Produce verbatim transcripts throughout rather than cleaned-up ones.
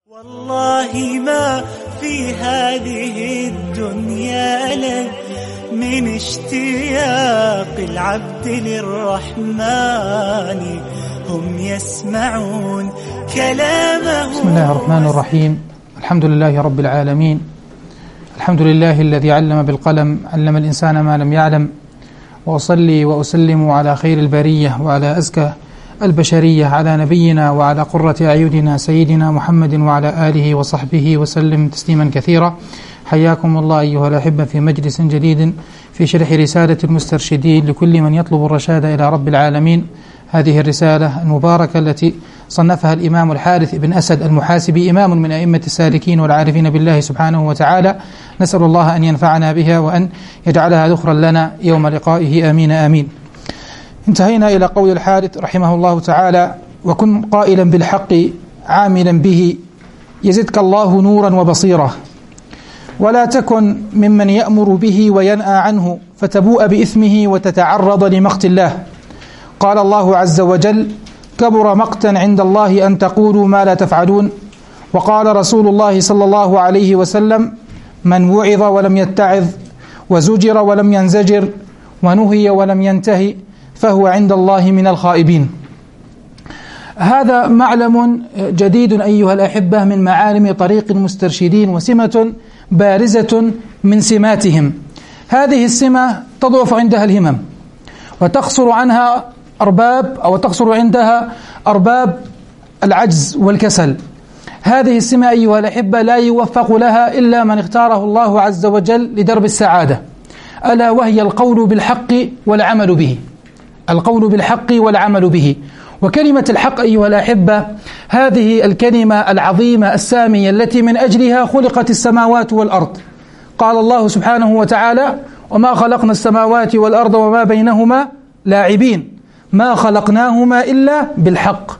والله ما في هذه الدنيا لك من اشتياق العبد للرحمن هم يسمعون كلامه. بسم الله الرحمن الرحيم. الحمد لله رب العالمين. الحمد لله الذي علم بالقلم علم الإنسان ما لم يعلم، وأصلي وأسلم على خير البرية وعلى أزكى البشرية، على نبينا وعلى قرة أعيننا سيدنا محمد وعلى آله وصحبه وسلم تسليما كثيرا. حياكم الله أيها الأحبة في مجلس جديد في شرح رسالة المسترشدين لكل من يطلب الرشاد إلى رب العالمين. هذه الرسالة المباركة التي صنفها الإمام الحارث بن أسد المحاسبي، إمام من أئمة السالكين والعارفين بالله سبحانه وتعالى، نسأل الله أن ينفعنا بها وأن يجعلها ذخرا لنا يوم لقائه، آمين آمين. انتهينا إلى قول الحارث رحمه الله تعالى: وكن قائلا بالحق عاملا به يزدك الله نورا وبصيرة، ولا تكن ممن يأمر به وينأى عنه فتبوء بإثمه وتتعرض لمقت الله. قال الله عز وجل: كبر مقتا عند الله أن تقولوا ما لا تفعلون. وقال رسول الله صلى الله عليه وسلم: من وعظ ولم يتعظ وزجر ولم ينزجر ونهي ولم ينتهي فهو عند الله من الخائبين. هذا معلم جديد أيها الأحبة من معالم طريق المسترشدين، وسمة بارزة من سماتهم. هذه السمة تضعف عندها الهمم وتقصر عنها أرباب أو تقصر عندها أرباب العجز والكسل. هذه السمة أيها الأحبة لا يوفق لها إلا من اختاره الله عز وجل لدرب السعادة، ألا وهي القول بالحق والعمل به. القول بالحق والعمل به. وكلمة الحق أيها الأحبة هذه الكلمة العظيمة السامية التي من أجلها خلقت السماوات والأرض. قال الله سبحانه وتعالى: وما خلقنا السماوات والأرض وما بينهما لاعبين، ما خلقناهما إلا بالحق.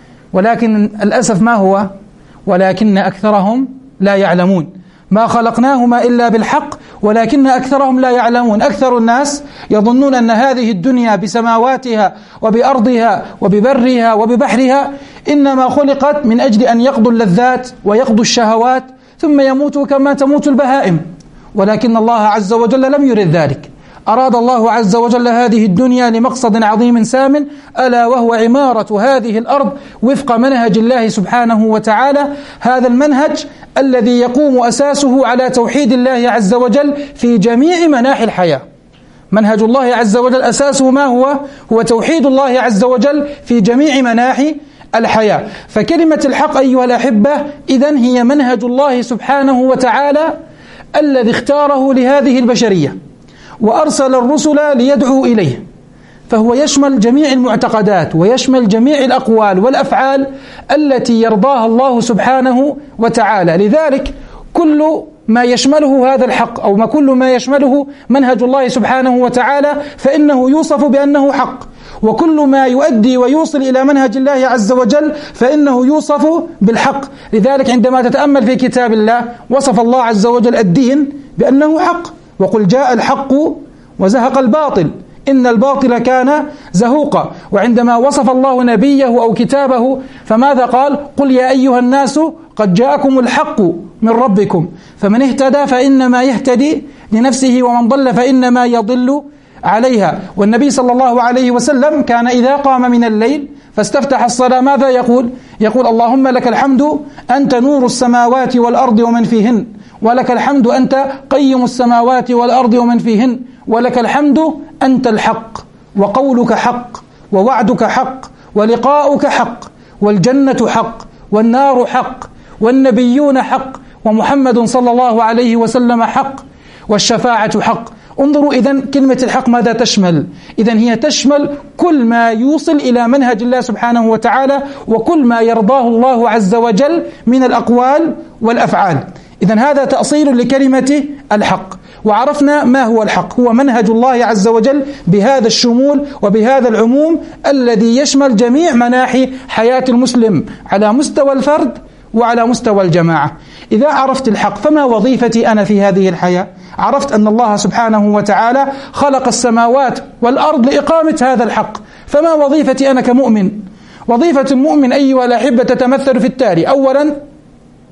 ولكن الأسف ما هو؟ ولكن أكثرهم لا يعلمون. ما خلقناهما إلا بالحق ولكن أكثرهم لا يعلمون. أكثر الناس يظنون أن هذه الدنيا بسماواتها وبأرضها وببرها وببحرها إنما خلقت من أجل أن يقضوا اللذات ويقضوا الشهوات ثم يموتوا كما تموت البهائم. ولكن الله عز وجل لم يرد ذلك. أراد الله عز وجل هذه الدنيا لمقصد عظيم سام، ألا وهو عمارة هذه الأرض وفق منهج الله سبحانه وتعالى. هذا المنهج الذي يقوم أساسه على توحيد الله عز وجل في جميع مناحي الحياة. منهج الله عز وجل أساسه ما هو؟ هو توحيد الله عز وجل في جميع مناحي الحياة. فكلمة الحق أيها الأحبة إذن هي منهج الله سبحانه وتعالى الذي اختاره لهذه البشرية وأرسل الرسل ليدعوا إليه، فهو يشمل جميع المعتقدات ويشمل جميع الأقوال والأفعال التي يرضاها الله سبحانه وتعالى. لذلك كل ما يشمله هذا الحق أو ما كل ما يشمله منهج الله سبحانه وتعالى فإنه يوصف بأنه حق، وكل ما يؤدي ويوصل إلى منهج الله عز وجل فإنه يوصف بالحق. لذلك عندما تتأمل في كتاب الله وصف الله عز وجل الدين بأنه حق، وقل جاء الحق وزهق الباطل إن الباطل كان زهوقا. وعندما وصف الله نبيه أو كتابه فماذا قال؟ قل يا أيها الناس قد جاءكم الحق من ربكم فمن اهتدى فإنما يهتدي لنفسه ومن ضل فإنما يضل عليها. والنبي صلى الله عليه وسلم كان إذا قام من الليل فاستفتح الصلاة ماذا يقول؟ يقول: اللهم لك الحمد أنت نور السماوات والأرض ومن فيهن، ولك الحمد أنت قيم السماوات والأرض ومن فيهن، ولك الحمد أنت الحق، وقولك حق، ووعدك حق، ولقاؤك حق، والجنة حق، والنار حق، والنبيون حق، ومحمد صلى الله عليه وسلم حق، والشفاعة حق. انظروا إذن كلمة الحق ماذا تشمل؟ إذن هي تشمل كل ما يوصل إلى منهج الله سبحانه وتعالى وكل ما يرضاه الله عز وجل من الأقوال والأفعال. إذن هذا تأصيل لكلمة الحق. وعرفنا ما هو الحق، هو منهج الله عز وجل بهذا الشمول وبهذا العموم الذي يشمل جميع مناحي حياة المسلم على مستوى الفرد وعلى مستوى الجماعة. إذا عرفت الحق فما وظيفتي أنا في هذه الحياة؟ عرفت أن الله سبحانه وتعالى خلق السماوات والأرض لإقامة هذا الحق، فما وظيفتي أنا كمؤمن؟ وظيفة المؤمن أيها الأحبة تتمثل في التالي: أولا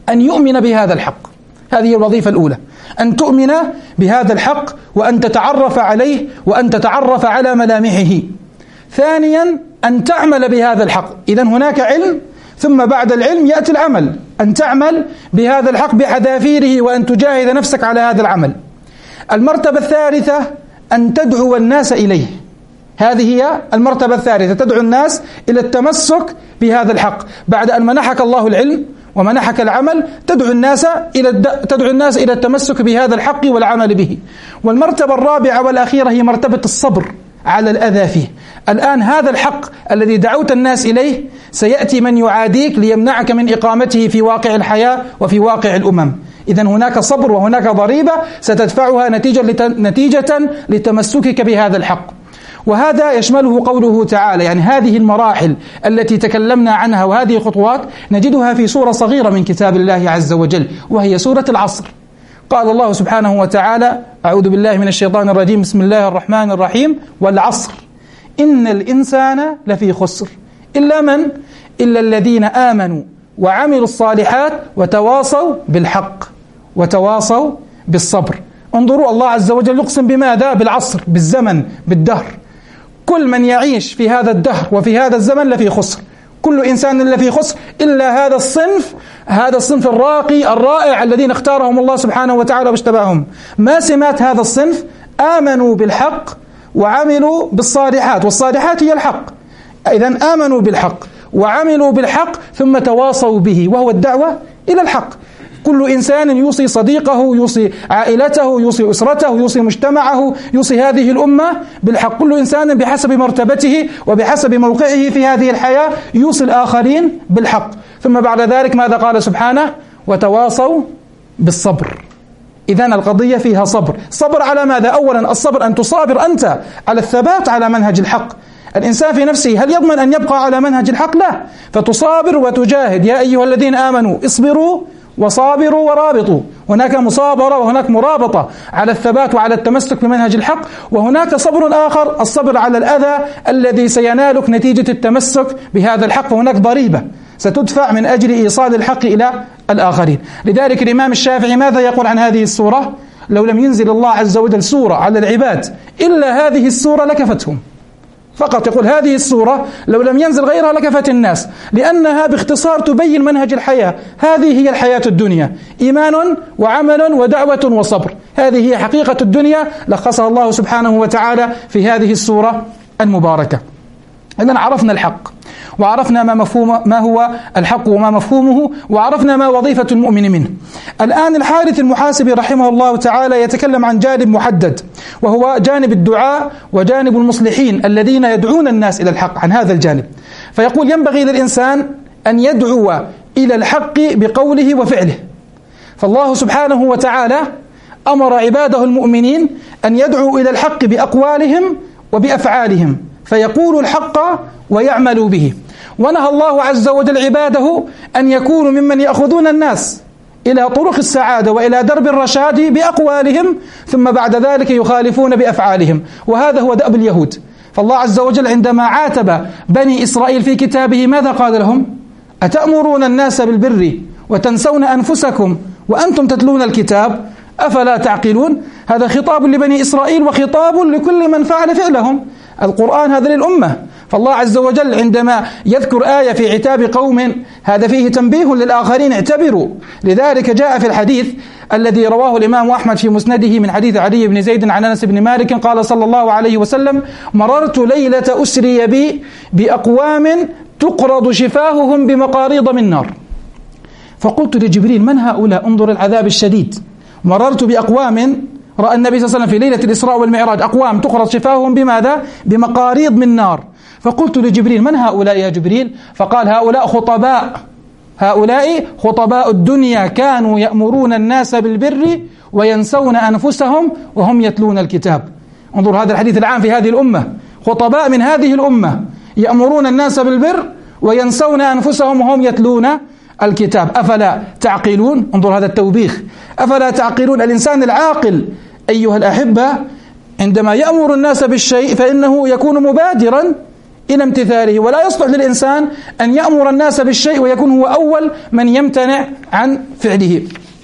أن يؤمن بهذا الحق. هذه الوظيفة الأولى، أن تؤمن بهذا الحق وأن تتعرف عليه وأن تتعرف على ملامحه. ثانيا أن تعمل بهذا الحق. إذن هناك علم، ثم بعد العلم يأتي العمل، أن تعمل بهذا الحق بحذافيره وأن تجاهد نفسك على هذا العمل. المرتبة الثالثة أن تدعو الناس إليه. هذه هي المرتبة الثالثة، تدعو الناس إلى التمسك بهذا الحق. بعد أن منحك الله العلم ومنحك العمل، تدعو الناس إلى تدعو الناس إلى التمسك بهذا الحق والعمل به. والمرتبة الرابعة والأخيرة هي مرتبة الصبر على الأذى فيه. الآن هذا الحق الذي دعوت الناس إليه سيأتي من يعاديك ليمنعك من إقامته في واقع الحياة وفي واقع الأمم. إذن هناك صبر وهناك ضريبة ستدفعها نتيجة نتيجة لتمسكك بهذا الحق. وهذا يشمله قوله تعالى، يعني هذه المراحل التي تكلمنا عنها وهذه الخطوات نجدها في سورة صغيرة من كتاب الله عز وجل، وهي سورة العصر. قال الله سبحانه وتعالى: أعوذ بالله من الشيطان الرجيم، بسم الله الرحمن الرحيم: والعصر إن الإنسان لفي خسر إلا من إلا الذين آمنوا وعملوا الصالحات وتواصوا بالحق وتواصوا بالصبر. انظروا، الله عز وجل يقسم بماذا؟ بالعصر، بالزمن، بالدهر. كل من يعيش في هذا الدهر وفي هذا الزمن لفي خسر، كل إنسان لفي خسر إلا هذا الصنف، هذا الصنف الراقي الرائع الذين اختارهم الله سبحانه وتعالى واشتباهم. ما سمات هذا الصنف؟ آمنوا بالحق وعملوا بالصالحات، والصالحات هي الحق. إذن آمنوا بالحق وعملوا بالحق ثم تواصوا به، وهو الدعوة إلى الحق. كل إنسان يوصي صديقه، يوصي عائلته، يوصي أسرته، يوصي مجتمعه، يوصي هذه الأمة بالحق. كل إنسان بحسب مرتبته وبحسب موقعه في هذه الحياة يوصي الآخرين بالحق. ثم بعد ذلك ماذا قال سبحانه؟ وتواصوا بالصبر. إذن القضية فيها صبر. صبر على ماذا؟ أولا الصبر أن تصابر أنت على الثبات على منهج الحق. الإنسان في نفسه هل يضمن أن يبقى على منهج الحق؟ لا، فتصابر وتجاهد. يا أيها الذين آمنوا اصبروا وصابروا ورابطوا. هناك مصابرة وهناك مرابطة على الثبات وعلى التمسك بمنهج الحق، وهناك صبر آخر، الصبر على الأذى الذي سينالك نتيجة التمسك بهذا الحق. وهناك ضريبة ستدفع من أجل إيصال الحق إلى الآخرين. لذلك الإمام الشافعي ماذا يقول عن هذه السورة؟ لو لم ينزل الله عز وجل سورة على العباد إلا هذه السورة لكفتهم. فقط يقول هذه السورة لو لم ينزل غيرها لكفت الناس، لأنها باختصار تبين منهج الحياة. هذه هي الحياة الدنيا، إيمان وعمل ودعوة وصبر. هذه هي حقيقة الدنيا لخصها الله سبحانه وتعالى في هذه السورة المباركة. إذن عرفنا الحق، وعرفنا ما مفهوم ما هو الحق وما مفهومه، وعرفنا ما وظيفة المؤمن منه. الآن الحارث المحاسبي رحمه الله تعالى يتكلم عن جانب محدد، وهو جانب الدعاء وجانب المصلحين الذين يدعون الناس إلى الحق. عن هذا الجانب فيقول: ينبغي للإنسان أن يدعو إلى الحق بقوله وفعله. فالله سبحانه وتعالى أمر عباده المؤمنين أن يدعوا إلى الحق بأقوالهم وبأفعالهم، فيقول الحق ويعملوا به. ونهى الله عز وجل عباده أن يكونوا ممن يأخذون الناس إلى طرق السعادة وإلى درب الرشاد بأقوالهم، ثم بعد ذلك يخالفون بأفعالهم. وهذا هو دأب اليهود. فالله عز وجل عندما عاتب بني إسرائيل في كتابه ماذا قال لهم؟ أتأمرون الناس بالبر وتنسون أنفسكم وأنتم تتلون الكتاب أفلا تعقلون. هذا خطاب لبني إسرائيل وخطاب لكل من فعل فعلهم. القرآن هذا للأمة. فالله عز وجل عندما يذكر آية في عتاب قوم هذا فيه تنبيه للآخرين: اعتبروا. لذلك جاء في الحديث الذي رواه الإمام أحمد في مسنده من حديث علي بن زيد عن أنس بن مالك قال صلى الله عليه وسلم: مررت ليلة أسري بي بأقوام تقرض شفاههم بمقاريض من نار، فقلت لجبريل: من هؤلاء؟ انظر العذاب الشديد. مررت بأقوام، رأى النبي صلى الله عليه وسلم في ليلة الإسراء والمعراج أقوام تقرض شفاههم بماذا؟ بمقاريض من نار. فقلت لجبريل: من هؤلاء يا جبريل؟ فقال: هؤلاء خطباء هؤلاء خطباء الدنيا كانوا يأمرون الناس بالبر وينسون أنفسهم وهم يتلون الكتاب. انظر هذا الحديث العام في هذه الأمة، خطباء من هذه الأمة يأمرون الناس بالبر وينسون أنفسهم وهم يتلون الكتاب أفلا تعقلون. انظر هذا التوبيخ، أفلا تعقلون. الإنسان العاقل أيها الأحبة عندما يأمر الناس بالشيء فإنه يكون مبادرا إلى امتثاله، ولا يصلح للإنسان أن يأمر الناس بالشيء ويكون هو أول من يمتنع عن فعله.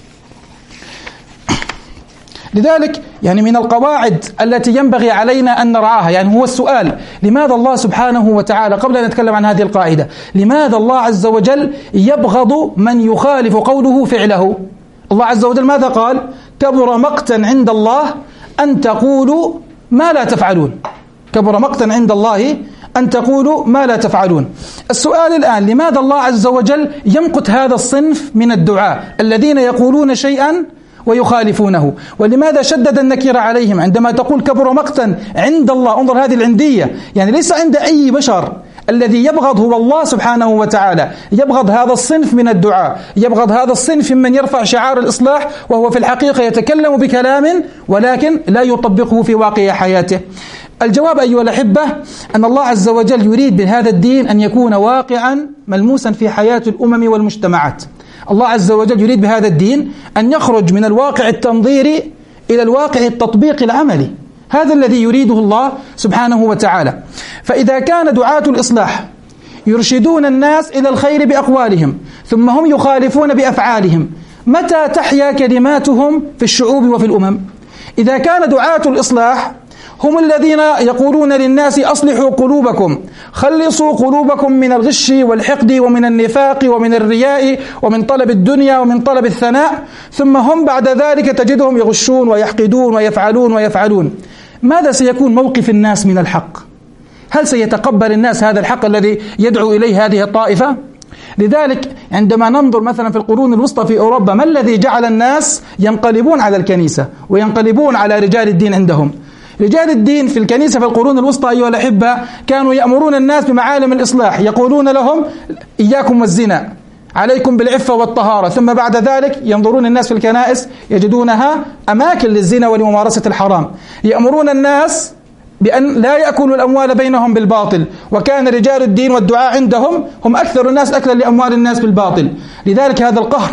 لذلك يعني من القواعد التي ينبغي علينا أن نرعاها يعني هو السؤال: لماذا الله سبحانه وتعالى، قبل أن نتكلم عن هذه القاعدة، لماذا الله عز وجل يبغض من يخالف قوله فعله؟ الله عز وجل ماذا قال؟ كبر مقتا عند الله أن تقولوا ما لا تفعلون. كبر مقتا عند الله أن تقولوا ما لا تفعلون. السؤال الآن: لماذا الله عز وجل يمقت هذا الصنف من الدعاء الذين يقولون شيئا ويخالفونه؟ ولماذا شدد النكير عليهم عندما تقول كبر مقتا عند الله؟ انظر هذه العندية، يعني ليس عند أي بشر، الذي يبغض هو الله سبحانه وتعالى. يبغض هذا الصنف من الدعاء، يبغض هذا الصنف ممن يرفع شعار الإصلاح وهو في الحقيقة يتكلم بكلام ولكن لا يطبقه في واقع حياته. الجواب أيها الأحبة أن الله عز وجل يريد بهذا الدين أن يكون واقعا ملموسا في حياة الأمم والمجتمعات. الله عز وجل يريد بهذا الدين أن يخرج من الواقع التنظيري إلى الواقع التطبيقي العملي. هذا الذي يريده الله سبحانه وتعالى. فإذا كان دعاة الإصلاح يرشدون الناس إلى الخير بأقوالهم ثم هم يخالفون بأفعالهم، متى تحيا كلماتهم في الشعوب وفي الأمم؟ إذا كان دعاة الإصلاح هم الذين يقولون للناس أصلحوا قلوبكم، خلصوا قلوبكم من الغش والحقد ومن النفاق ومن الرياء ومن طلب الدنيا ومن طلب الثناء، ثم هم بعد ذلك تجدهم يغشون ويحقدون ويفعلون ويفعلون، ماذا سيكون موقف الناس من الحق؟ هل سيتقبل الناس هذا الحق الذي يدعو إليه هذه الطائفة؟ لذلك عندما ننظر مثلا في القرون الوسطى في أوروبا، ما الذي جعل الناس ينقلبون على الكنيسة وينقلبون على رجال الدين عندهم؟ رجال الدين في الكنيسة في القرون الوسطى أيها الأحبة كانوا يأمرون الناس بمعالم الإصلاح، يقولون لهم إياكم والزنا، عليكم بالعفة والطهارة، ثم بعد ذلك ينظرون الناس في الكنائس يجدونها أماكن للزنا ولممارسة الحرام. يأمرون الناس بأن لا يأكلوا الأموال بينهم بالباطل، وكان رجال الدين والدعاء عندهم هم أكثر الناس أكلا لأموال الناس بالباطل. لذلك هذا القهر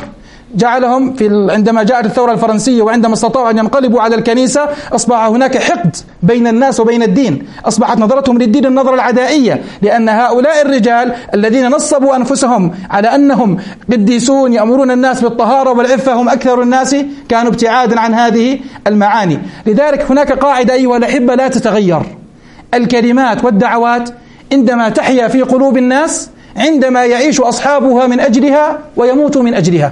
جعلهم في عندما جاءت الثورة الفرنسية وعندما استطاعوا أن ينقلبوا على الكنيسة أصبح هناك حقد بين الناس وبين الدين، أصبحت نظرتهم للدين النظرة العدائية، لأن هؤلاء الرجال الذين نصبوا أنفسهم على أنهم قديسون يأمرون الناس بالطهارة والعفة هم أكثر الناس كانوا ابتعادا عن هذه المعاني. لذلك هناك قاعدة أيها الأحبة لا تتغير: الكلمات والدعوات عندما تحيا في قلوب الناس عندما يعيش أصحابها من أجلها ويموتوا من أجلها.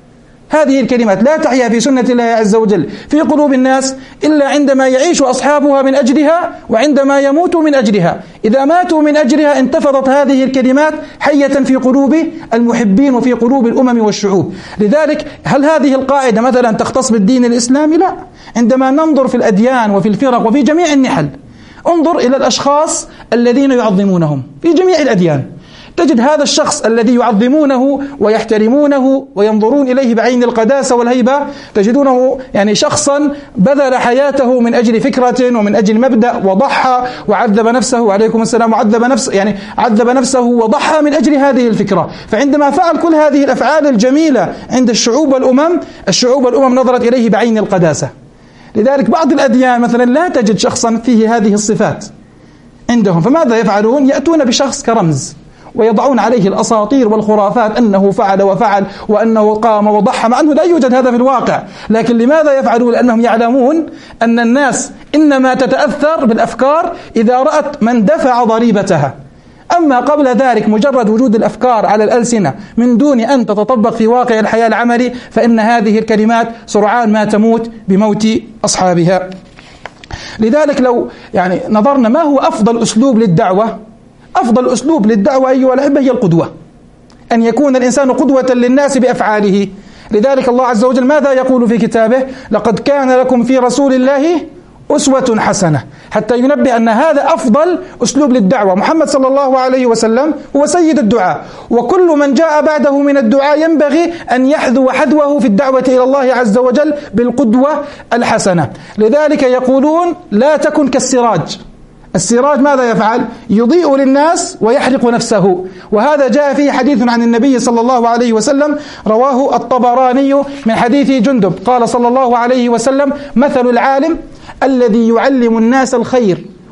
هذه الكلمات لا تحيا في سنة الله عز وجل في قلوب الناس إلا عندما يعيش أصحابها من أجلها وعندما يموتوا من أجلها. إذا ماتوا من أجلها انتفضت هذه الكلمات حية في قلوب المحبين وفي قلوب الأمم والشعوب. لذلك هل هذه القاعدة مثلا تختص بالدين الإسلامي؟ لا. عندما ننظر في الأديان وفي الفرق وفي جميع النحل، انظر إلى الأشخاص الذين يعظمونهم في جميع الأديان، تجد هذا الشخص الذي يعظمونه ويحترمونه وينظرون إليه بعين القداسة والهيبة، تجدونه يعني شخصا بذل حياته من أجل فكرة ومن أجل مبدأ وضحى وعذب نفسه، وعليكم السلام، وعذب نفسه يعني عذب نفسه وضحى من أجل هذه الفكرة. فعندما فعل كل هذه الأفعال الجميلة عند الشعوب والأمم، الشعوب والأمم نظرت إليه بعين القداسة. لذلك بعض الأديان مثلا لا تجد شخصا فيه هذه الصفات عندهم، فماذا يفعلون؟ يأتون بشخص كرمز ويضعون عليه الأساطير والخرافات أنه فعل وفعل وأنه قام وضحى، مع أنه لا يوجد هذا في الواقع. لكن لماذا يفعلون؟ لأنهم يعلمون أن الناس إنما تتأثر بالأفكار إذا رأت من دفع ضريبتها، أما قبل ذلك مجرد وجود الأفكار على الألسنة من دون أن تتطبق في واقع الحياة العملي، فإن هذه الكلمات سرعان ما تموت بموت أصحابها. لذلك لو يعني نظرنا ما هو أفضل أسلوب للدعوة، أفضل أسلوب للدعوة أيها الأحبة هي القدوة، أن يكون الإنسان قدوة للناس بأفعاله. لذلك الله عز وجل ماذا يقول في كتابه؟ لقد كان لكم في رسول الله أسوة حسنة، حتى ينبه أن هذا أفضل أسلوب للدعوة. محمد صلى الله عليه وسلم هو سيد الدعاء، وكل من جاء بعده من الدعاء ينبغي أن يحذو حذوه في الدعوة إلى الله عز وجل بالقدوة الحسنة. لذلك يقولون لا تكن كالسراج. السراج ماذا يفعل؟ يضيء للناس ويحرق نفسه، وهذا جاء فيه حديث عن النبي صلى الله عليه وسلم رواه الطبراني من حديث جندب قال صلى الله عليه وسلم: مثل العالم الذي يعلم الناس الخير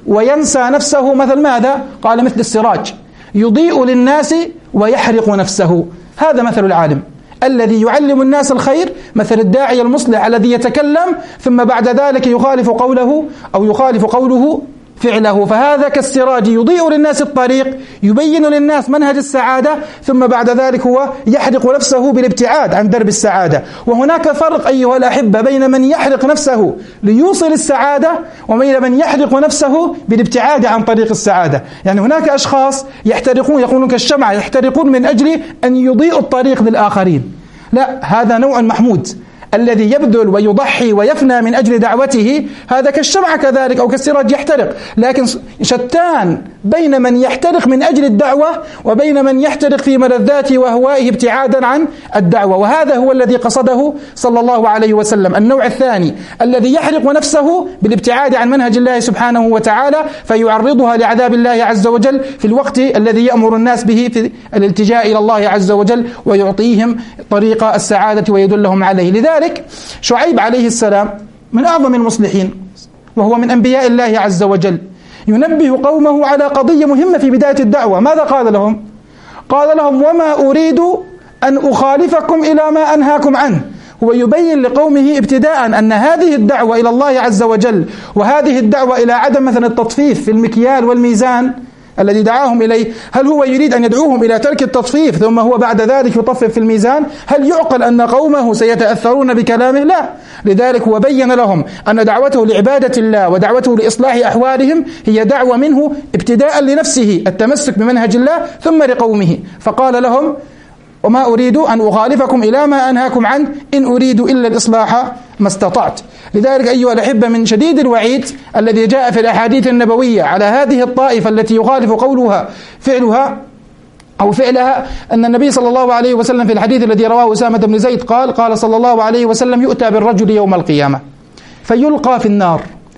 وينسى نفسه، مثل ماذا؟ قال مثل السراج يضيء للناس ويحرق نفسه. هذا مثل العالم الذي يعلم الناس الخير، مثل الداعي المصلح الذي يتكلم ثم بعد ذلك يخالف قوله أو يخالف قوله فعله. فهذا كالسراج يضيء للناس الطريق، يبين للناس منهج السعادة، ثم بعد ذلك هو يحرق نفسه بالابتعاد عن درب السعادة. وهناك فرق أيها الأحبة بين من يحرق نفسه ليوصل السعادة وبين من يحرق نفسه بالابتعاد عن طريق السعادة. يعني هناك أشخاص يحترقون، يقولون كالشمعة، يحترقون من أجل أن يضيئوا الطريق للآخرين. لا، هذا نوع محمود. الذي يبذل ويضحي ويفنى من أجل دعوته هذا كالشمعة كذلك أو كالسراج يحترق. لكن شتان بين من يحترق من أجل الدعوة وبين من يحترق في ملذاته وهوائه ابتعادا عن الدعوة. وهذا هو الذي قصده صلى الله عليه وسلم. النوع الثاني الذي يحرق نفسه بالابتعاد عن منهج الله سبحانه وتعالى فيعرضها لعذاب الله عز وجل في الوقت الذي يأمر الناس به في الالتجاء إلى الله عز وجل ويعطيهم طريق السعادة ويدلهم عليه. لذلك شعيب عليه السلام من أعظم المصلحين وهو من أنبياء الله عز وجل، ينبه قومه على قضية مهمة في بداية الدعوة. ماذا قال لهم؟ قال لهم: وما أريد أن أخالفكم إلى ما أنهاكم عنه. هو يبين لقومه ابتداء أن هذه الدعوة إلى الله عز وجل وهذه الدعوة إلى عدم مثلا التطفيف في المكيال والميزان الذي دعاهم إليه، هل هو يريد أن يدعوهم إلى ترك التطفيف ثم هو بعد ذلك يطفف في الميزان؟ هل يعقل أن قومه سيتأثرون بكلامه؟ لا. لذلك هو بين لهم أن دعوته لعبادة الله ودعوته لإصلاح أحوالهم هي دعوة منه ابتداء لنفسه التمسك بمنهج الله ثم لقومه. فقال لهم: وما أريد أن أخالفكم إلى ما أنهاكم عنه إن أريد إلا الإصلاح ما استطعت. لذلك أيها الأحبة من شديد الوعيد الذي جاء في الأحاديث النبوية على هذه الطائفة التي يخالف قولها فعلها أو فعلها أن النبي صلى الله عليه وسلم في الحديث الذي رواه أسامة بن زيد قال قال صلى الله عليه وسلم: يؤتى بالرجل يوم القيامة فيلقى في النار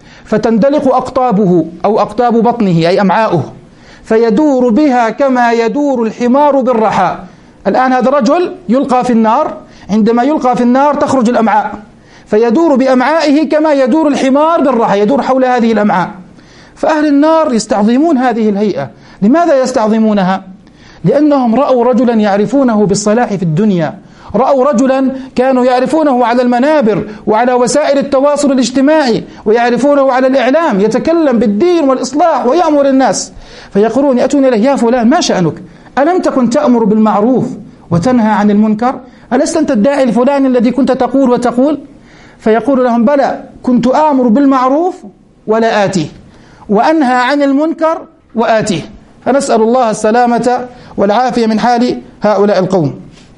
فتندلق أقطابه أو أقطاب بطنه أي أمعاؤه فيدور بها كما يدور الحمار بالرحى. الآن هذا الرجل يلقى في النار، عندما يلقى في النار تخرج الأمعاء فيدور بأمعائه كما يدور الحمار بالرحى، يدور حول هذه الأمعاء. فأهل النار يستعظمون هذه الهيئة. لماذا يستعظمونها؟ لأنهم رأوا رجلا يعرفونه بالصلاح في الدنيا، رأوا رجلا كانوا يعرفونه على المنابر وعلى وسائل التواصل الاجتماعي ويعرفونه على الإعلام يتكلم بالدين والإصلاح ويأمر الناس، فيقولون يأتون إليه: يا فلان ما شأنك؟ ألم تكن تأمر بالمعروف وتنهى عن المنكر؟ ألست أنت الداعي الفلاني الذي كنت تقول وتقول؟ فيقول لهم: بلى، كنت آمر بالمعروف ولا آتيه وأنهى عن المنكر وآتيه. فنسأل الله السلامة والعافية من حال هؤلاء القوم.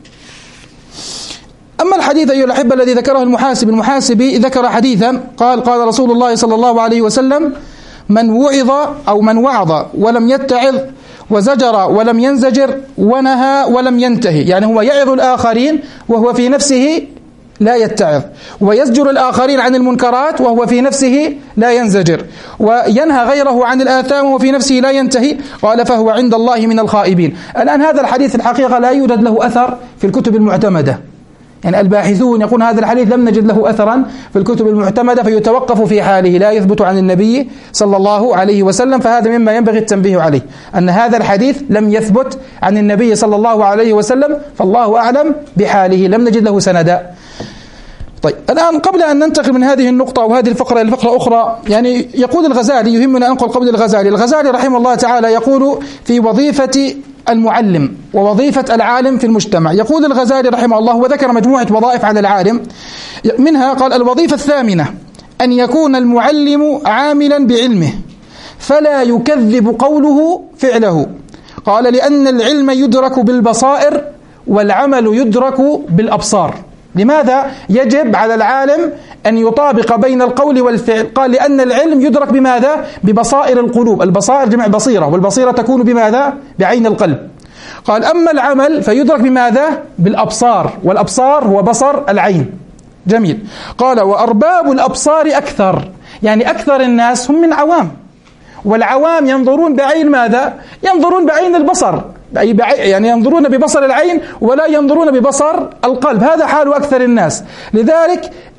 أما الحديث أيها الأحبة الذي ذكره المحاسب المحاسبي ذكر حديثا قال قال رسول الله صلى الله عليه وسلم: من وعظ أو من وعظ ولم يتعظ وزجر ولم ينزجر ونهى ولم ينتهي، يعني هو يعظ الآخرين وهو في نفسه لا يتعظ، ويزجر الآخرين عن المنكرات وهو في نفسه لا ينزجر، وينهى غيره عن الآثام وهو في نفسه لا ينتهي، قال فهو عند الله من الخائبين. الآن هذا الحديث الحقيقة لا يوجد له أثر في الكتب المعتمدة، يعني الباحثون يقول هذا الحديث لم نجد له أثرا في الكتب المعتمدة فيتوقف في حاله، لا يثبت عن النبي صلى الله عليه وسلم. فهذا مما ينبغي التنبيه عليه، أن هذا الحديث لم يثبت عن النبي صلى الله عليه وسلم، فالله أعلم بحاله، لم نجد له سندا. طيب الآن قبل أن ننتقل من هذه النقطة وهذه الفقرة إلى فقرة أخرى، يعني يقول الغزالي، يهمنا أن ننقل قبل الغزالي، الغزالي رحمه الله تعالى يقول في وظيفة المعلم ووظيفة العالم في المجتمع. يقول الغزالي رحمه الله وذكر مجموعة وظائف على العالم، منها قال: الوظيفة الثامنة أن يكون المعلم عاملا بعلمه فلا يكذب قوله فعله. قال: لأن العلم يدرك بالبصائر والعمل يدرك بالأبصار. لماذا يجب على العالم أن يطابق بين القول والفعل؟ قال: لأن العلم يدرك بماذا؟ ببصائر القلوب، البصائر جمع بصيرة، والبصيرة تكون بماذا؟ بعين القلب. قال: أما العمل فيدرك بماذا؟ بالأبصار، والأبصار هو بصر العين. جميل. قال: وأرباب الأبصار أكثر، يعني أكثر الناس هم من عوام، والعوام ينظرون بعين ماذا؟ ينظرون بعين البصر، يعني ينظرون ببصر العين ولا ينظرون ببصر القلب، هذا حال أكثر الناس. لذلك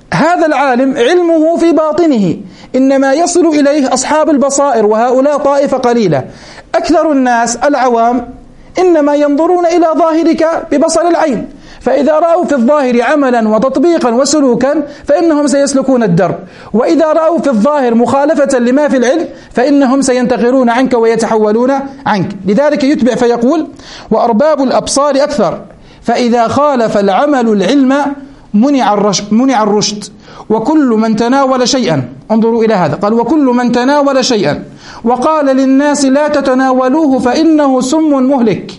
هذا العالم علمه في باطنه، إنما يصل إليه أصحاب البصائر، وهؤلاء طائفة قليلة. أكثر الناس العوام إنما ينظرون إلى ظاهرك ببصر العين، فإذا رأوا في الظاهر عملا وتطبيقا وسلوكا فإنهم سيسلكون الدرب، وإذا رأوا في الظاهر مخالفة لما في العلم فإنهم سينتقرون عنك ويتحولون عنك. لذلك يتبع فيقول: وأرباب الأبصار أكثر، فإذا خالف العمل العلم منع الرشد, منع الرشد وكل من تناول شيئا، انظروا إلى هذا، قال: وكل من تناول شيئا وقال للناس لا تتناولوه فإنه سم مهلك،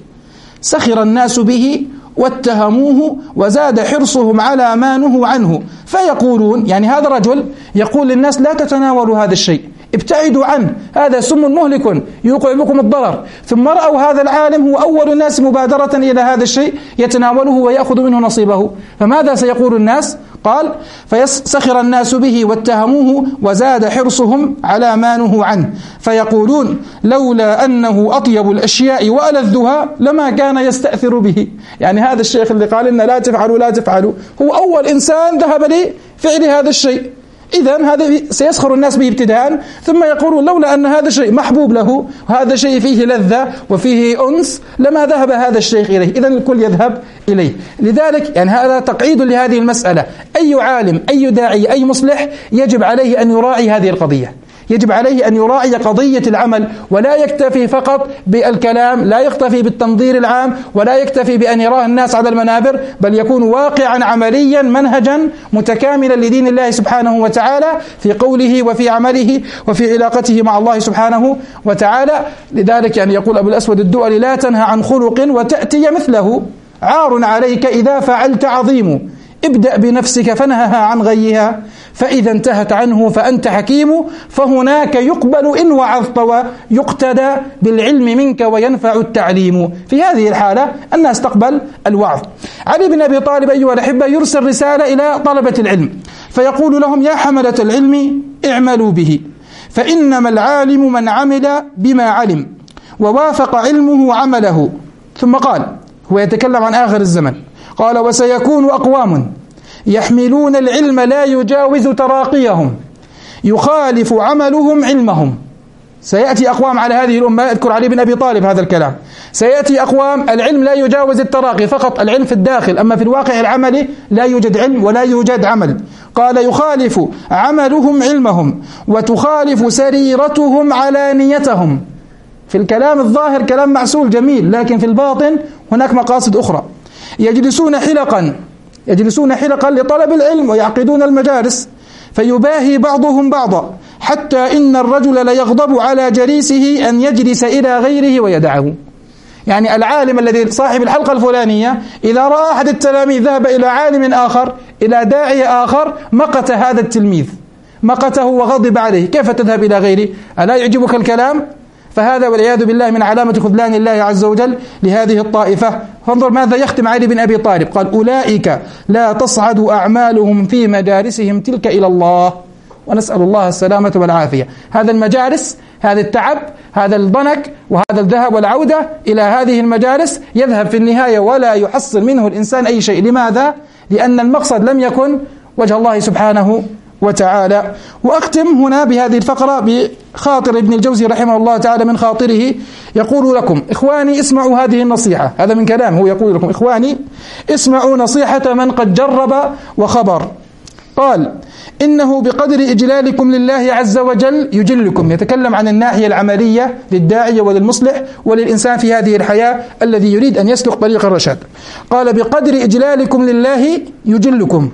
سخر الناس به واتهموه وزاد حرصهم على ما نهوا عنه، فيقولون، يعني هذا رجل يقول للناس لا تتناولوا هذا الشيء، ابتعدوا عنه، هذا سم مهلك يوقع بكم الضرر، ثم رأوا هذا العالم هو أول الناس مبادرة إلى هذا الشيء يتناوله ويأخذ منه نصيبه، فماذا سيقول الناس؟ قال: فيسخر الناس به واتهموه وزاد حرصهم على ما نهوا عنه، فيقولون لولا أنه أطيب الأشياء وألذها لما كان يستأثر به. يعني هذا الشيخ اللي قال لنا لا تفعلوا لا تفعلوا هو أول إنسان ذهب لفعل هذا الشيء، إذن هذا سيسخر الناس به ابتداء، ثم يقولون لولا أن هذا الشيء محبوب له وهذا شيء فيه لذة وفيه أنس لما ذهب هذا الشيخ إليه، إذن الكل يذهب إليه. لذلك يعني هذا تقعيد لهذه المسألة، أي عالم أي داعي أي مصلح يجب عليه أن يراعي هذه القضية، يجب عليه أن يراعي قضية العمل، ولا يكتفي فقط بالكلام، لا يكتفي بالتنظير العام، ولا يكتفي بأن يراه الناس على المنابر، بل يكون واقعا عمليا منهجا متكاملا لدين الله سبحانه وتعالى في قوله وفي عمله وفي علاقته مع الله سبحانه وتعالى. لذلك يعني يقول أبو الأسود الدؤلي: لا تنهى عن خلق وتأتي مثله، عار عليك إذا فعلت عظيم، ابدأ بنفسك فانهها عن غيها، فإذا انتهت عنه فأنت حكيم، فهناك يقبل إن وعظت ويقتدى بالعلم منك وينفع التعليم. في هذه الحالة الناس تقبل الوعظ. علي بن أبي طالب أيها الأحبة يرسل رسالة إلى طلبة العلم فيقول لهم: يا حملة العلم اعملوا به، فإنما العالم من عمل بما علم ووافق علمه عمله. ثم قال، هو يتكلم عن آخر الزمن، قال: وسيكون أقوام يحملون العلم لا يجاوز تراقيهم يخالف عملهم علمهم. سيأتي أقوام على هذه الأمة، يذكر علي بن أبي طالب هذا الكلام، سيأتي أقوام العلم لا يجاوز التراقي، فقط العلم في الداخل، أما في الواقع العملي لا يوجد علم ولا يوجد عمل. قال: يخالف عملهم علمهم وتخالف سريرتهم علانيتهم. في الكلام الظاهر كلام معسول جميل، لكن في الباطن هناك مقاصد أخرى. يجلسون حلقا يجلسون حلقا لطلب العلم ويعقدون المجالس، فيباهي بعضهم بعضا حتى إن الرجل ليغضب على جليسه أن يجلس إلى غيره ويدعه. يعني العالم الذي صاحب الحلقة الفلانية إذا رأى أحد التلاميذ ذهب إلى عالم آخر إلى داعية آخر مقت هذا التلميذ، مقته وغضب عليه، كيف تذهب إلى غيره؟ ألا يعجبك الكلام؟ فهذا والعياذ بالله من علامة خذلان الله عز وجل لهذه الطائفة. فانظر ماذا يختم علي بن أبي طالب، قال: أولئك لا تصعد أعمالهم في مجالسهم تلك إلى الله، ونسأل الله السلامة والعافية. هذا المجالس، هذا التعب، هذا الضنك وهذا الذهاب والعودة إلى هذه المجالس يذهب في النهاية ولا يحصل منه الإنسان أي شيء. لماذا؟ لأن المقصد لم يكن وجه الله سبحانه وتعالى. وأختم هنا بهذه الفقرة بخاطر ابن الجوزي رحمه الله تعالى من خاطره، يقول لكم: إخواني اسمعوا هذه النصيحة، هذا من كلام، هو يقول لكم: إخواني اسمعوا نصيحة من قد جرب وخبر. قال: إنه بقدر إجلالكم لله عز وجل يجلكم. يتكلم عن الناحية العملية للداعية وللمصلح وللإنسان في هذه الحياة الذي يريد أن يسلك طريق الرشاد. قال: بقدر إجلالكم لله يجلكم،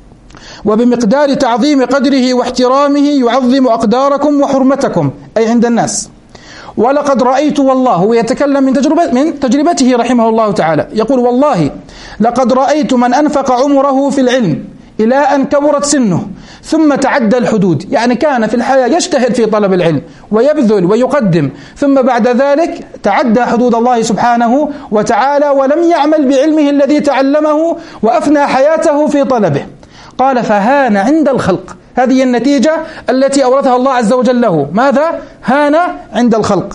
وبمقدار تعظيم قدره واحترامه يعظم أقداركم وحرمتكم، أي عند الناس. ولقد رأيت والله، هو يتكلم من تجربة من تجربته رحمه الله تعالى، يقول: والله لقد رأيت من أنفق عمره في العلم إلى أن كبرت سنه ثم تعدى الحدود، يعني كان في الحياة يجتهد في طلب العلم ويبذل ويقدم، ثم بعد ذلك تعدى حدود الله سبحانه وتعالى ولم يعمل بعلمه الذي تعلمه وأفنى حياته في طلبه. قال: فهان عند الخلق. هذه النتيجة التي أورثها الله عز وجل له، ماذا؟ هان عند الخلق.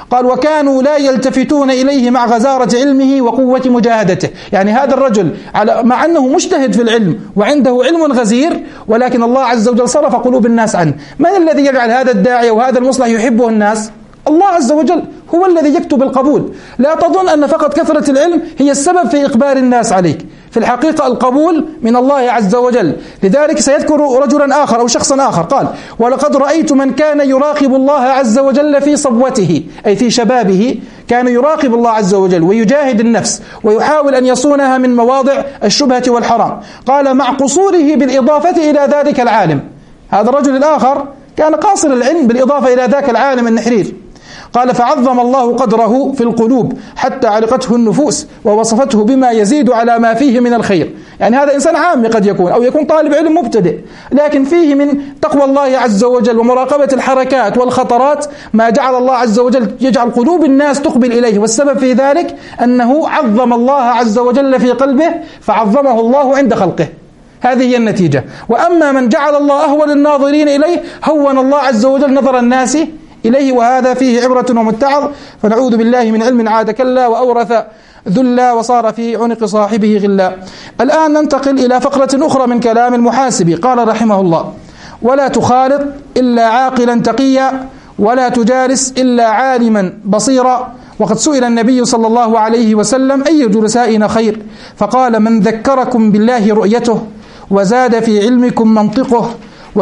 قال وكانوا لا يلتفتون إليه مع غزارة علمه وقوة مجاهدته. يعني هذا الرجل على مع أنه مجتهد في العلم وعنده علم غزير، ولكن الله عز وجل صرف قلوب الناس عنه. من الذي يجعل هذا الداعية وهذا المصلح يحبه الناس؟ الله عز وجل هو الذي يكتب القبول. لا تظن أن فقط كثرة العلم هي السبب في إقبال الناس عليك، في الحقيقة القبول من الله عز وجل. لذلك سيذكر رجلا آخر أو شخصا آخر قال ولقد رأيت من كان يراقب الله عز وجل في صبوته، أي في شبابه كان يراقب الله عز وجل ويجاهد النفس ويحاول أن يصونها من مواضع الشبهة والحرام. قال مع قصوره بالإضافة إلى ذلك العالم. هذا الرجل الآخر كان قاصر العلم بالإضافة إلى ذاك العالم النحرير. قال فعظم الله قدره في القلوب حتى علقته النفوس ووصفته بما يزيد على ما فيه من الخير. يعني هذا إنسان عام قد يكون أو يكون طالب علم مبتدئ، لكن فيه من تقوى الله عز وجل ومراقبة الحركات والخطرات ما جعل الله عز وجل يجعل قلوب الناس تقبل إليه، والسبب في ذلك أنه عظم الله عز وجل في قلبه فعظمه الله عند خلقه. هذه هي النتيجة. وأما من جعل الله أهون الناظرين إليه هون الله عز وجل نظر الناس إليه، وهذا فيه عبرة ومتعظ. فنعوذ بالله من علم عاد كلا وأورث ذلا وصار في عنق صاحبه غلا. الآن ننتقل إلى فقرة أخرى من كلام المحاسبي. قال رحمه الله ولا تخالط إلا عاقلا تقيا ولا تجالس إلا عالما بصيرا. وقد سئل النبي صلى الله عليه وسلم أي جلسائنا خير؟ فقال من ذكركم بالله رؤيته وزاد في علمكم منطقه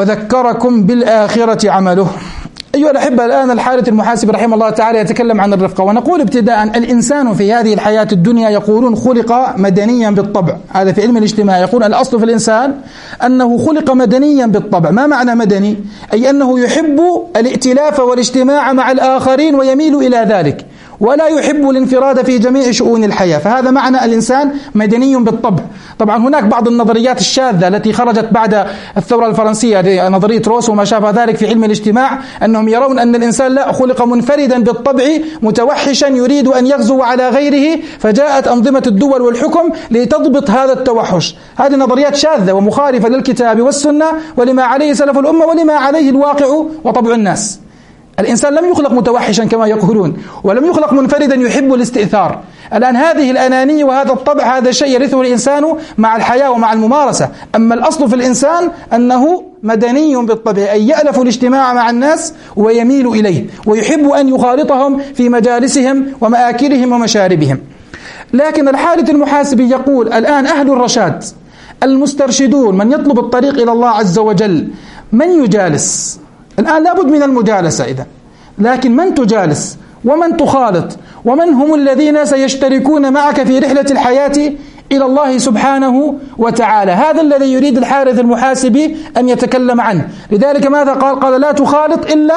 وذكركم بالآخرة عمله. أيها الأحبة، الآن الحالة المحاسب رحمه الله تعالى يتكلم عن الرفقة. ونقول ابتداء الإنسان في هذه الحياة الدنيا يقولون خلق مدنيا بالطبع. هذا في علم الاجتماع يقول الأصل في الإنسان أنه خلق مدنيا بالطبع. ما معنى مدني؟ أي أنه يحب الائتلاف والاجتماع مع الآخرين ويميل إلى ذلك، ولا يحب الانفراد في جميع شؤون الحياة. فهذا معنى الإنسان مدني بالطبع. طبعا هناك بعض النظريات الشاذة التي خرجت بعد الثورة الفرنسية، نظرية روسو وما شابه ذلك في علم الاجتماع، أنهم يرون أن الإنسان لا خلق منفردا بالطبع متوحشا يريد أن يغزو على غيره، فجاءت أنظمة الدول والحكم لتضبط هذا التوحش. هذه نظريات شاذة ومخالفة للكتاب والسنة ولما عليه سلف الأمة ولما عليه الواقع وطبع الناس. الإنسان لم يخلق متوحشا كما يقولون، ولم يخلق منفردا يحب الاستئثار. الآن هذه الأنانية وهذا الطبع هذا شيء يرثه الإنسان مع الحياة ومع الممارسة. أما الأصل في الإنسان أنه مدني بالطبع، أي يألف الاجتماع مع الناس ويميل إليه ويحب أن يخالطهم في مجالسهم ومآكلهم ومشاربهم. لكن الحالة المحاسبي يقول الآن أهل الرشاد المسترشدون من يطلب الطريق إلى الله عز وجل من يجالس؟ الآن لابد من المجالسة إذا، لكن من تجالس ومن تخالط ومن هم الذين سيشتركون معك في رحلة الحياة إلى الله سبحانه وتعالى؟ هذا الذي يريد الحارث المحاسبي أن يتكلم عنه. لذلك ماذا قال؟ قال لا تخالط إلا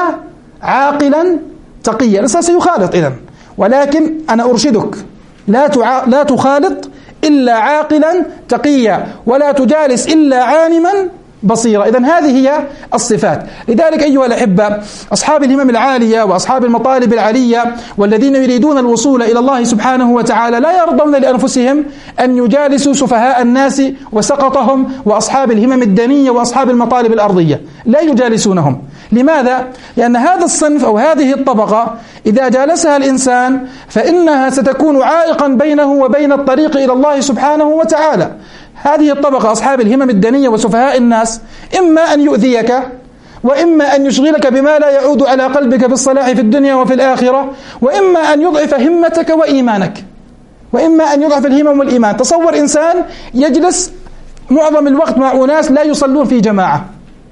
عاقلا تقيا. الإنسان سيخالط إذن، ولكن أنا أرشدك لا تع... لا تخالط إلا عاقلا تقيا ولا تجالس إلا عالما بصيرة. إذن هذه هي الصفات. لذلك أيها الأحبة، أصحاب الهمم العالية وأصحاب المطالب العالية والذين يريدون الوصول إلى الله سبحانه وتعالى لا يرضون لأنفسهم أن يجالسوا سفهاء الناس وسقطهم وأصحاب الهمم الدنية وأصحاب المطالب الأرضية، لا يجالسونهم. لماذا؟ لأن هذا الصنف أو هذه الطبقة إذا جالسها الإنسان فإنها ستكون عائقا بينه وبين الطريق إلى الله سبحانه وتعالى. هذه الطبقة أصحاب الهمم الدنية وسفهاء الناس إما أن يؤذيك وإما أن يشغلك بما لا يعود على قلبك بالصلاح في الدنيا وفي الآخرة، وإما أن يضعف همتك وإيمانك، وإما أن يضعف الهمم والإيمان. تصور إنسان يجلس معظم الوقت مع أناس لا يصلون في جماعة،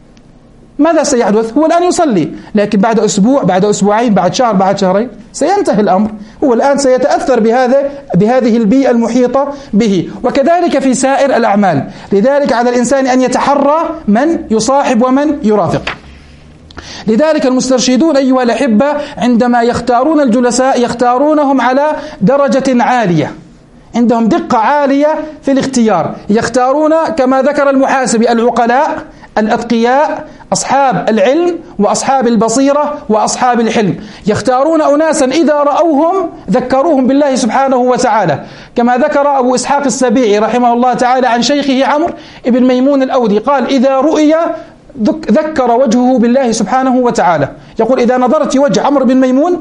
ماذا سيحدث؟ هو الآن يصلي، لكن بعد أسبوع بعد أسبوعين بعد شهر بعد شهرين سينتهي الأمر. هو الآن سيتأثر بهذا بهذه البيئة المحيطة به، وكذلك في سائر الأعمال. لذلك على الإنسان أن يتحرى من يصاحب ومن يرافق. لذلك المسترشدون أيها الأحبة عندما يختارون الجلساء يختارونهم على درجة عالية، عندهم دقة عالية في الاختيار. يختارون كما ذكر المحاسبي العقلاء الأتقياء أصحاب العلم وأصحاب البصيرة وأصحاب الحلم. يختارون أناسا إذا رأوهم ذكروهم بالله سبحانه وتعالى، كما ذكر أبو إسحاق السبيعي رحمه الله تعالى عن شيخه عمرو بن ميمون الأودي قال إذا رؤي ذكر وجهه بالله سبحانه وتعالى. يقول إذا نظرت وجه عمرو بن ميمون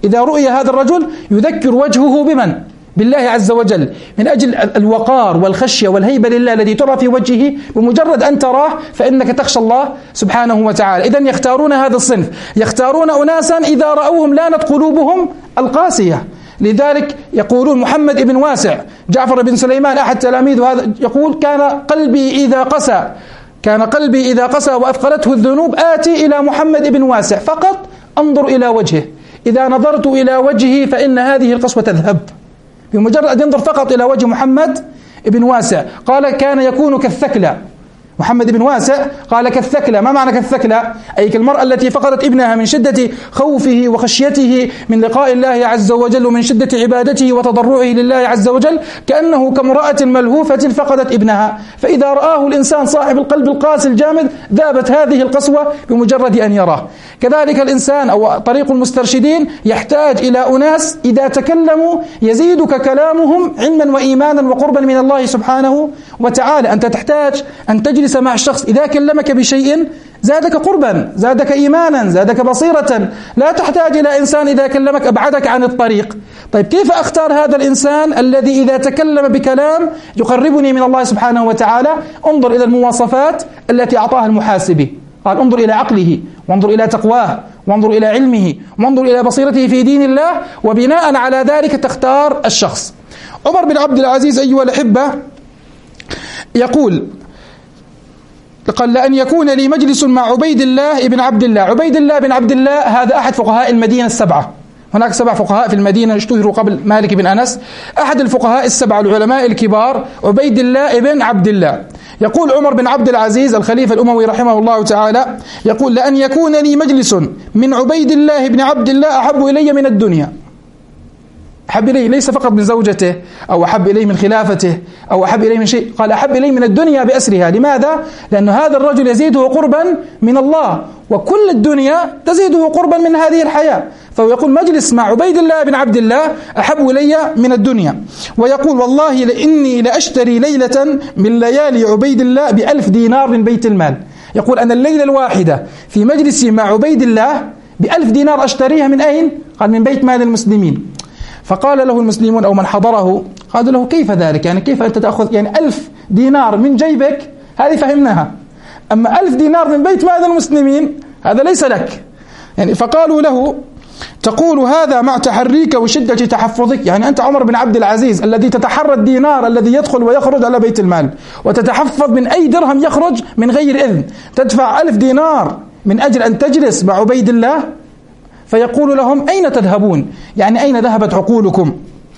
إذا رؤي هذا الرجل يذكر وجهه بمن؟ بالله عز وجل، من أجل الوقار والخشية والهيبة لله الذي ترى في وجهه. بمجرد أن تراه فإنك تخشى الله سبحانه وتعالى. إذن يختارون هذا الصنف، يختارون أناسا إذا رأوهم لانت قلوبهم القاسية. لذلك يقولون محمد بن واسع، جعفر بن سليمان أحد تلاميذه هذا يقول: كان قلبي إذا قسى كان قلبي إذا قسى وأثقلته الذنوب آتي إلى محمد بن واسع فقط أنظر إلى وجهه، إذا نظرت إلى وجهه فإن هذه القسوة تذهب. بمجرد أن ينظر فقط إلى وجه محمد بن واسع. قال: كان يكون كالثكلى. محمد بن واسع قال كالثكلى. ما معنى كالثكلى؟ أي كالمرأة التي فقدت ابنها من شدة خوفه وخشيته من لقاء الله عز وجل ومن شدة عبادته وتضرعه لله عز وجل، كأنه كامرأة ملهوفة فقدت ابنها. فإذا رآه الإنسان صاحب القلب القاسي الجامد ذابت هذه القسوة بمجرد أن يراه. كذلك الإنسان أو طريق المسترشدين يحتاج إلى أناس إذا تكلموا يزيدك كلامهم علما وإيمانا وقربا من الله سبحانه وتعالى. أنت تحتاج أن تجلس مع الشخص إذا كلمك بشيء زادك قربا، زادك إيمانا، زادك بصيرة. لا تحتاج إلى إنسان إذا كلمك أبعدك عن الطريق. طيب كيف أختار هذا الإنسان الذي إذا تكلم بكلام يقربني من الله سبحانه وتعالى؟ انظر إلى المواصفات التي أعطاها المحاسبي. قال: انظر إلى عقله، وانظر إلى تقواه، وانظر إلى علمه، وانظر إلى بصيرته في دين الله، وبناء على ذلك تختار الشخص. عمر بن عبد العزيز أيها الأحبة يقول: قال: لأن يكون لي مجلس مع عبيد الله بن عبد الله. عبيد الله بن عبد الله هذا أحد فقهاء المدينة السبعة. هناك سبع فقهاء في المدينة اشتهروا قبل مالك بن أنس. أحد الفقهاء السبعة العلماء الكبار عبيد الله بن عبد الله. يقول عمر بن عبد العزيز الخليفة الأموي رحمه الله تعالى، يقول: لأن يكون لي مجلس من عبيد الله بن عبد الله أحب إلي من الدنيا. أحب إليه ليس فقط من زوجته أو أحب إليه من خلافته أو أحب إليه من شيء، قال: أحب إليه من الدنيا بأسرها. لماذا؟ لأن هذا الرجل يزيده قربا من الله، وكل الدنيا تزيده قربا من هذه الحياة. فهو يقول: مجلس مع عبيد الله بن عبد الله أحب إلي من الدنيا. ويقول: والله لإني لأشتري ليلة من ليالي عبيد الله بألف دينار من بيت المال. يقول: أنا الليلة الواحدة في مجلسي مع عبيد الله بألف دينار أشتريها من أين؟ قال: من بيت مال المسلمين. فقال له المسلمون أو من حضره، قالوا له: كيف ذلك؟ يعني كيف أنت تأخذ يعني ألف دينار من جيبك؟ هذه فهمناها، أما ألف دينار من بيت مال المسلمين هذا ليس لك. يعني فقالوا له: تقول هذا مع تحريك وشدة تحفظك؟ يعني أنت عمر بن عبد العزيز الذي تتحرى الدينار الذي يدخل ويخرج على بيت المال، وتتحفظ من أي درهم يخرج من غير إذن، تدفع ألف دينار من أجل أن تجلس مع عبيد الله؟ فيقول لهم: أين تذهبون؟ يعني أين ذهبت عقولكم؟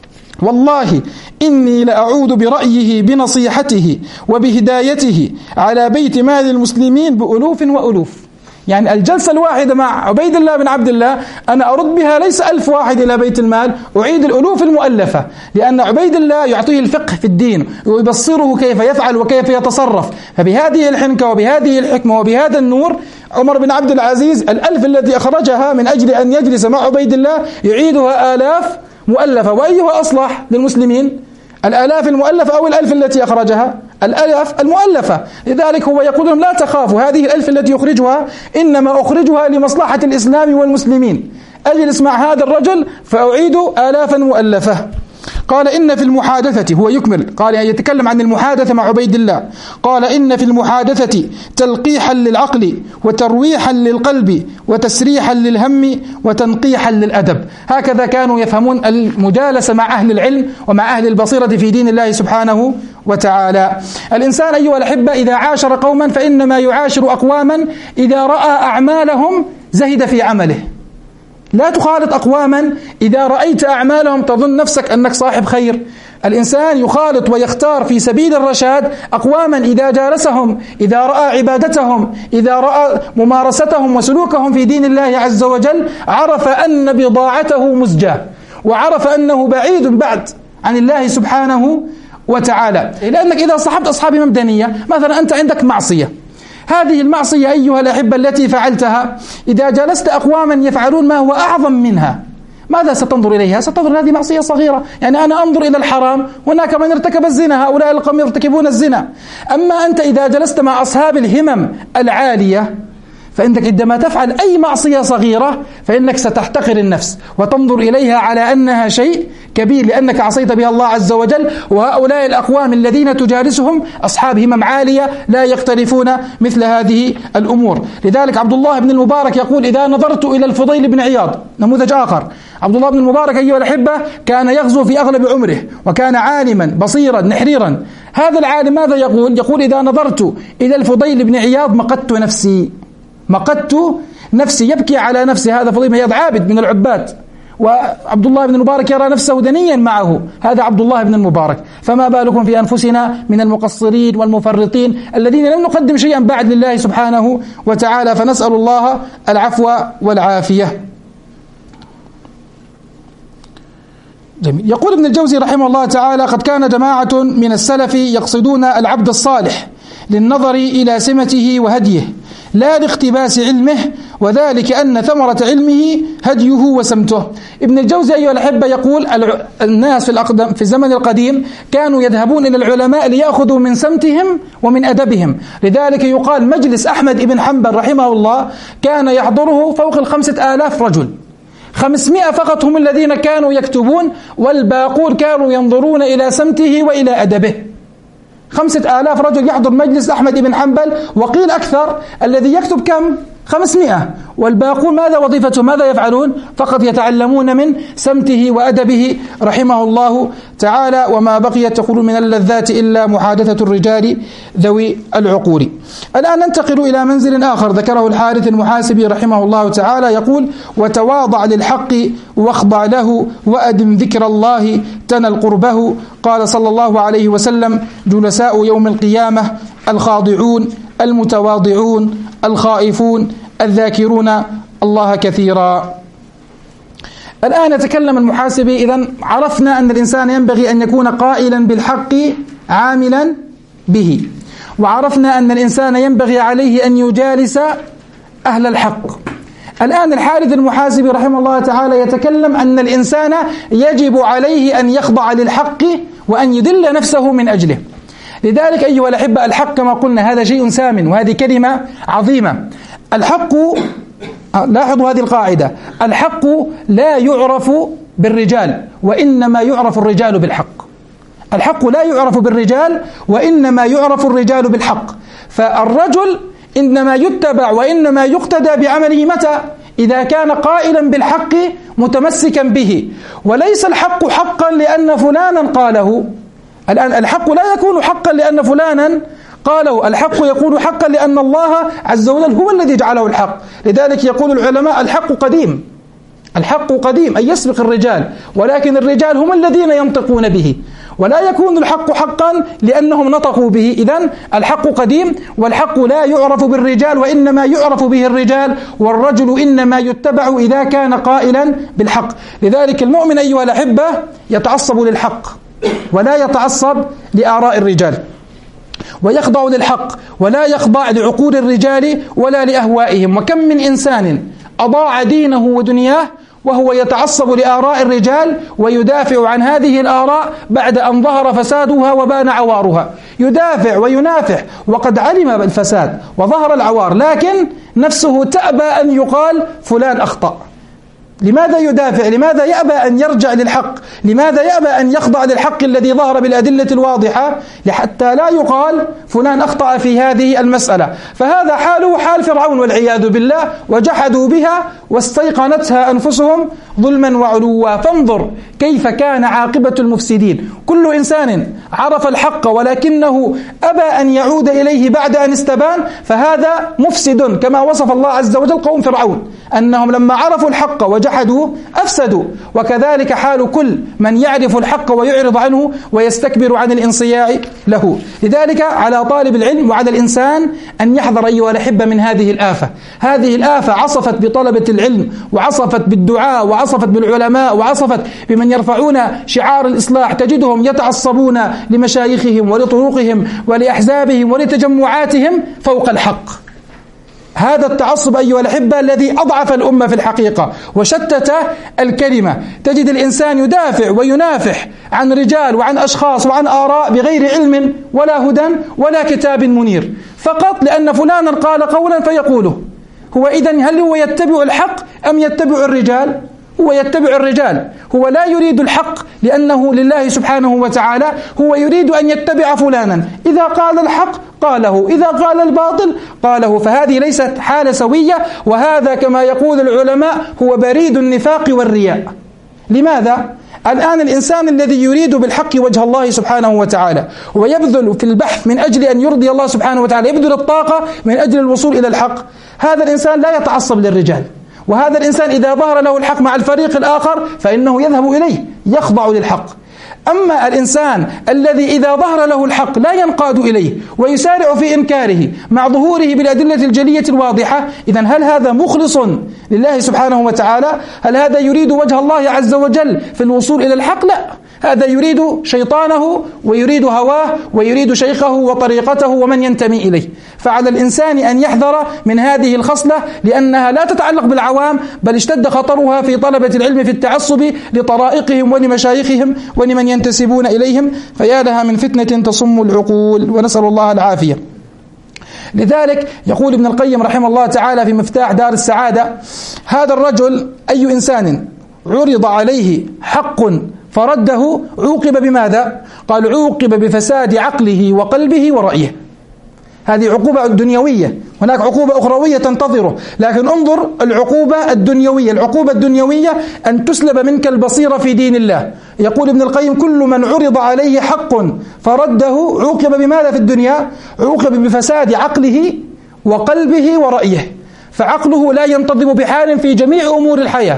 والله إني لأعود برأيه بنصيحته وبهدايته على بيت مال المسلمين بألوف وألوف. يعني الجلسة الواحدة مع عبيد الله بن عبد الله أنا أرد بها ليس ألف واحد إلى بيت المال، أعيد الألوف المؤلفة، لأن عبيد الله يعطيه الفقه في الدين ويبصره كيف يفعل وكيف يتصرف. فبهذه الحنكة وبهذه الحكمة وبهذا النور عمر بن عبد العزيز الألف التي أخرجها من أجل أن يجلس مع عبيد الله يعيدها آلاف مؤلفة. وأيها أصلح للمسلمين، الآلاف المؤلفة أو الألف التي أخرجها؟ الآلاف المؤلفة. لذلك هو يقول لهم: لا تخافوا، هذه الألف التي يخرجها إنما أخرجها لمصلحة الإسلام والمسلمين. أجلس مع هذا الرجل فأعيد آلافا مؤلفة. قال: إن في المحادثة، هو يكمل، قال يعني يتكلم عن المحادثة مع عبيد الله، قال: إن في المحادثة تلقيحا للعقل وترويحا للقلب وتسريحا للهم وتنقيحا للأدب. هكذا كانوا يفهمون المجالسة مع أهل العلم ومع أهل البصيرة في دين الله سبحانه وتعالى. الإنسان أيها الأحبة إذا عاشر قوما فإنما يعاشر أقواما إذا رأى أعمالهم زهد في عمله. لا تخالط أقواما إذا رأيت أعمالهم تظن نفسك أنك صاحب خير. الإنسان يخالط ويختار في سبيل الرشاد أقواما إذا جالسهم، إذا رأى عبادتهم، إذا رأى ممارستهم وسلوكهم في دين الله عز وجل، عرف أن بضاعته مزجاة، وعرف أنه بعيد بعد عن الله سبحانه وتعالى. لأنك إذا صحبت أصحاب ممدنية، مثلا أنت عندك معصية، هذه المعصية أيها الأحبة التي فعلتها إذا جلست أقواما يفعلون ما هو أعظم منها، ماذا ستنظر إليها؟ ستنظر هذه معصية صغيرة. يعني أنا أنظر إلى الحرام، هناك من ارتكب الزنا، هؤلاء القوم يرتكبون الزنا. أما أنت إذا جلست مع أصحاب الهمم العالية فإنك عندما تفعل أي معصية صغيرة فإنك ستحتقر النفس وتنظر إليها على أنها شيء كبير لأنك عصيت بها الله عز وجل. وهؤلاء الأقوام الذين تجالسهم أصحاب همم عالية لا يقترفون مثل هذه الأمور. لذلك عبد الله بن المبارك يقول: إذا نظرت إلى الفضيل بن عياض، نموذج آخر، عبد الله بن المبارك أيها الأحبة كان يغزو في أغلب عمره وكان عالما بصيرا نحريرا. هذا العالم ماذا يقول؟ يقول: إذا نظرت إلى الفضيل بن عياض مقدت نفسي، مقدت نفسي، يبكي على نفسه. هذا فضيل بن عياض عابد من العباد، وعبد الله بن المبارك يرى نفسه دنيا معه. هذا عبد الله بن المبارك، فما بالكم في أنفسنا من المقصرين والمفرطين الذين لم نقدم شيئا بعد لله سبحانه وتعالى، فنسأل الله العفو والعافية. جميل. يقول ابن الجوزي رحمه الله تعالى: قد كان جماعة من السلف يقصدون العبد الصالح للنظر إلى سمته وهديه لا لاقتباس علمه، وذلك أن ثمرة علمه هديه وسمته. ابن الجوزي أيها الأحبة يقول: الناس في الأقدم في الزمن القديم كانوا يذهبون إلى العلماء ليأخذوا من سمتهم ومن أدبهم. لذلك يقال مجلس أحمد بن حنبل رحمه الله كان يحضره فوق الخمسة آلاف رجل، خمسمائة فقط هم الذين كانوا يكتبون، والباقون كانوا ينظرون إلى سمته وإلى أدبه. خمسة آلاف رجل يحضر مجلس أحمد بن حنبل، وقيل أكثر، الذي يكتب كم؟ خمسمائة، والباقون ماذا وظيفتهم؟ ماذا يفعلون؟ فقط يتعلمون من سمته وأدبه رحمه الله تعالى. وما بقيت تقول من اللذات إلا محادثة الرجال ذوي العقول. الآن ننتقل إلى منزل آخر ذكره الحارث المحاسبي رحمه الله تعالى، يقول: وتواضع للحق واخضع له وأدم ذكر الله تنل قربه. قال صلى الله عليه وسلم: جلساء يوم القيامة الخاضعون المتواضعون الخائفون الذاكرون الله كثيرا. الآن يتكلم المحاسبي: إذن عرفنا أن الإنسان ينبغي أن يكون قائلا بالحق عاملا به، وعرفنا أن الإنسان ينبغي عليه أن يجالس أهل الحق. الآن الحارث المحاسبي رحمه الله تعالى يتكلم أن الإنسان يجب عليه أن يخضع للحق وأن يذل نفسه من أجله. لذلك أيها الأحبة الحق كما قلنا هذا شيء سام، وهذه كلمة عظيمة. الحق، لاحظوا هذه القاعدة: الحق لا يعرف بالرجال وإنما يعرف الرجال بالحق. الحق لا يعرف بالرجال وإنما يعرف الرجال بالحق. فالرجل إنما يتبع وإنما يقتدى بعمله متى؟ إذا كان قائلا بالحق متمسكا به، وليس الحق حقا لأن فلانا قاله. الآن الحق لا يكون حقا لأن فلانا قاله، الحق يكون حقا لأن الله عز وجل هو الذي جعله الحق. لذلك يقول العلماء: الحق قديم، الحق قديم أي يسبق الرجال، ولكن الرجال هم الذين ينطقون به، ولا يكون الحق حقا لأنهم نطقوا به. إذن الحق قديم، والحق لا يعرف بالرجال وإنما يعرف به الرجال، والرجل إنما يتبع إذا كان قائلا بالحق. لذلك المؤمن أيها الأحبة يتعصب للحق ولا يتعصب لآراء الرجال، ويخضع للحق ولا يخضع لعقول الرجال ولا لأهوائهم. وكم من إنسان أضاع دينه ودنياه وهو يتعصب لآراء الرجال ويدافع عن هذه الآراء بعد أن ظهر فسادها وبان عوارها، يدافع وينافح وقد علم الفساد وظهر العوار، لكن نفسه تأبى أن يقال فلان أخطأ. لماذا يدافع؟ لماذا يأبى أن يرجع للحق؟ لماذا يأبى أن يخضع للحق الذي ظهر بالأدلة الواضحة؟ لحتى لا يقال فلان أخطأ في هذه المسألة. فهذا حاله حال فرعون والعياذ بالله، وجحدوا بها واستيقنتها أنفسهم ظلما وعلوا. فانظر كيف كان عاقبة المفسدين. كل إنسان عرف الحق ولكنه أبى أن يعود إليه بعد أن استبان، فهذا مفسد، كما وصف الله عز وجل قوم فرعون أنهم لما عرفوا الحق وجحدوا أفسدوا. وكذلك حال كل من يعرف الحق ويعرض عنه ويستكبر عن الانصياع له. لذلك على طالب العلم وعلى الإنسان أن يحذر أيها الأحبة من هذه الآفة. هذه الآفة عصفت بطلبة العلم، وعصفت بالدعاء، وعصفت بالعلماء، وعصفت بمن يرفعون شعار الإصلاح. تجدهم يتعصبون لمشايخهم ولطرقهم ولأحزابهم ولتجمعاتهم فوق الحق. هذا التعصب أيها الأحبة الذي أضعف الأمة في الحقيقة وشتت الكلمة. تجد الإنسان يدافع وينافح عن رجال وعن أشخاص وعن آراء بغير علم ولا هدى ولا كتاب منير، فقط لأن فلانا قال قولا فيقوله. هو إذن هل هو يتبع الحق أم يتبع الرجال؟ هو يتبع الرجال. هو لا يريد الحق لأنه لله سبحانه وتعالى، هو يريد أن يتبع فلانا، إذا قال الحق قاله، إذا قال الباطل قاله. فهذه ليست حالة سوية، وهذا كما يقول العلماء هو بريد النفاق والرياء. لماذا؟ الآن الإنسان الذي يريد بالحق وجه الله سبحانه وتعالى ويبذل في البحث من أجل أن يرضي الله سبحانه وتعالى، يبذل الطاقة من أجل الوصول إلى الحق، هذا الإنسان لا يتعصب للرجال، وهذا الإنسان إذا ظهر له الحق مع الفريق الآخر فإنه يذهب إليه، يخضع للحق. أما الإنسان الذي إذا ظهر له الحق لا ينقاد إليه ويسارع في إنكاره مع ظهوره بالأدلة الجلية الواضحة، إذن هل هذا مخلص لله سبحانه وتعالى؟ هل هذا يريد وجه الله عز وجل في الوصول إلى الحق؟ لا، هذا يريد شيطانه ويريد هواه ويريد شيخه وطريقته ومن ينتمي إليه. فعلى الإنسان أن يحذر من هذه الخصلة، لأنها لا تتعلق بالعوام، بل اشتد خطرها في طلبة العلم في التعصب لطرائقهم ولمشايخهم ولمن ينتسبون إليهم، فيا لها من فتنة تصم العقول، ونسأل الله العافية. لذلك يقول ابن القيم رحمه الله تعالى في مفتاح دار السعادة: هذا الرجل أي إنسان عرض عليه حق فرده عوقب بماذا؟ قال: عوقب بفساد عقله وقلبه ورأيه. هذه عقوبة دنيوية، هناك عقوبة أخروية تنتظره، لكن انظر العقوبة الدنيوية. العقوبة الدنيوية أن تسلب منك البصيرة في دين الله. يقول ابن القيم: كل من عرض عليه حق فرده عوقب بماذا في الدنيا؟ عوقب بفساد عقله وقلبه ورأيه. فعقله لا ينتظم بحال في جميع أمور الحياة،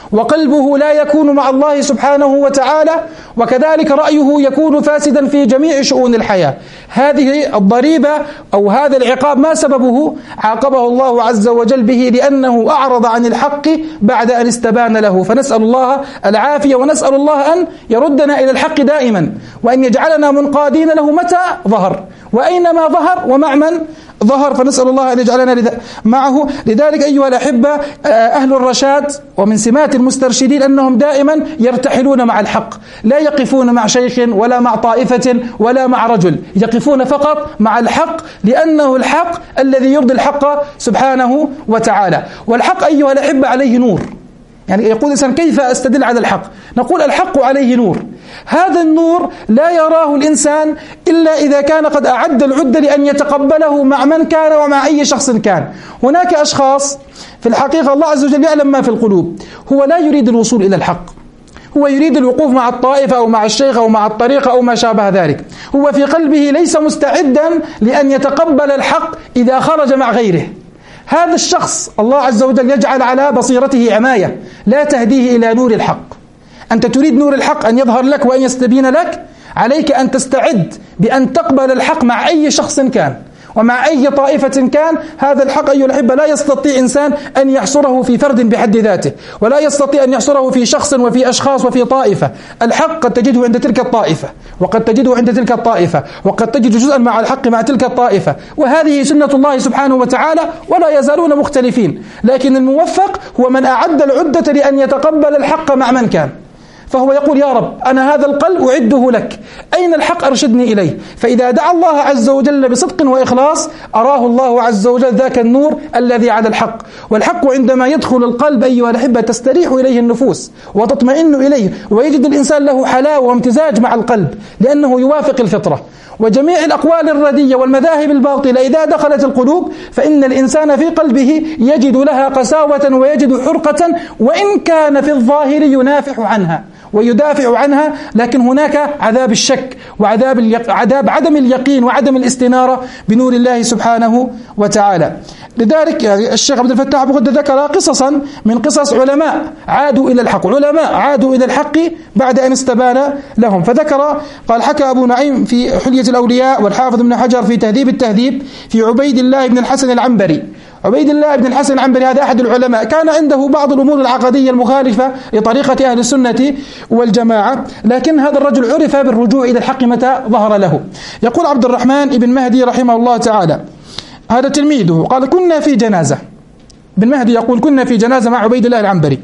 وقلبه لا يكون مع الله سبحانه وتعالى، وكذلك رأيه يكون فاسدا في جميع شؤون الحياة. هذه الضريبة أو هذا العقاب ما سببه؟ عاقبه الله عز وجل به لأنه أعرض عن الحق بعد أن استبان له. فنسأل الله العافية، ونسأل الله أن يردنا إلى الحق دائما، وأن يجعلنا منقادين له متى ظهر، وأينما ظهر ومع من ظهر، فنسأل الله أن يجعلنا معه. لذلك أيها الأحبة، أهل الرشاد ومن سمات المسترشدين أنهم دائما يرتحلون مع الحق، لا يقفون مع شيخ ولا مع طائفة ولا مع رجل، يقفون فقط مع الحق، لأنه الحق الذي يرضي الحق سبحانه وتعالى. والحق أيها الأحبة عليه نور. يعني يقول الإنسان: كيف أستدل على الحق؟ نقول: الحق عليه نور. هذا النور لا يراه الإنسان إلا إذا كان قد أعد العدة لأن يتقبله مع من كان ومع أي شخص كان. هناك أشخاص في الحقيقة الله عز وجل يعلم ما في القلوب، هو لا يريد الوصول إلى الحق، هو يريد الوقوف مع الطائفة أو مع الشيخ أو مع الطريقة أو ما شابه ذلك. هو في قلبه ليس مستعدا لأن يتقبل الحق إذا خرج مع غيره. هذا الشخص الله عز وجل يجعل على بصيرته عماية لا تهديه إلى نور الحق. أنت تريد نور الحق أن يظهر لك وأن يستبين لك، عليك أن تستعد بأن تقبل الحق مع أي شخص كان ومع أي طائفة كان. هذا الحق أيها الأحبة لا يستطيع إنسان أن يحصره في فرد بحد ذاته، ولا يستطيع أن يحصره في شخص وفي أشخاص وفي طائفة. الحق قد تجده عند تلك الطائفة، وقد تجده عند تلك الطائفة، وقد تجد جزءا مع الحق مع تلك الطائفة، وهذه سنة الله سبحانه وتعالى، ولا يزالون مختلفين. لكن الموفق هو من أعد العدة لأن يتقبل الحق مع من كان. فهو يقول: يا رب، أنا هذا القلب أعده لك، أين الحق أرشدني إليه. فإذا دعا الله عز وجل بصدق وإخلاص أراه الله عز وجل ذاك النور الذي على الحق. والحق عندما يدخل القلب أيها الأحبة تستريح إليه النفوس وتطمئن إليه، ويجد الإنسان له حلاوة وامتزاج مع القلب لأنه يوافق الفطرة. وجميع الأقوال الردية والمذاهب الباطلة إذا دخلت القلوب فإن الإنسان في قلبه يجد لها قساوة ويجد حرقة، وإن كان في الظاهر ينافح عنها ويدافع عنها، لكن هناك عذاب الشك وعذاب اليق... عذاب عدم اليقين وعدم الاستنارة بنور الله سبحانه وتعالى. لذلك يعني الشيخ عبد الفتاح أبو غدة ذكر قصصا من قصص علماء عادوا إلى الحق، علماء عادوا إلى الحق بعد أن استبان لهم. فذكر قال: حكى أبو نعيم في حلية الأولياء، والحافظ ابن حجر في تهذيب التهذيب، في عبيد الله بن الحسن العنبري. عبيد الله بن الحسن العنبري هذا أحد العلماء، كان عنده بعض الأمور العقدية المخالفة لطريقة أهل السنة والجماعة، لكن هذا الرجل عرف بالرجوع إلى الحق متى ظهر له. يقول عبد الرحمن بن مهدي رحمه الله تعالى، هذا تلميذه، قال: كنا في جنازة. بن مهدي يقول: كنا في جنازة مع عبيد الله العنبري،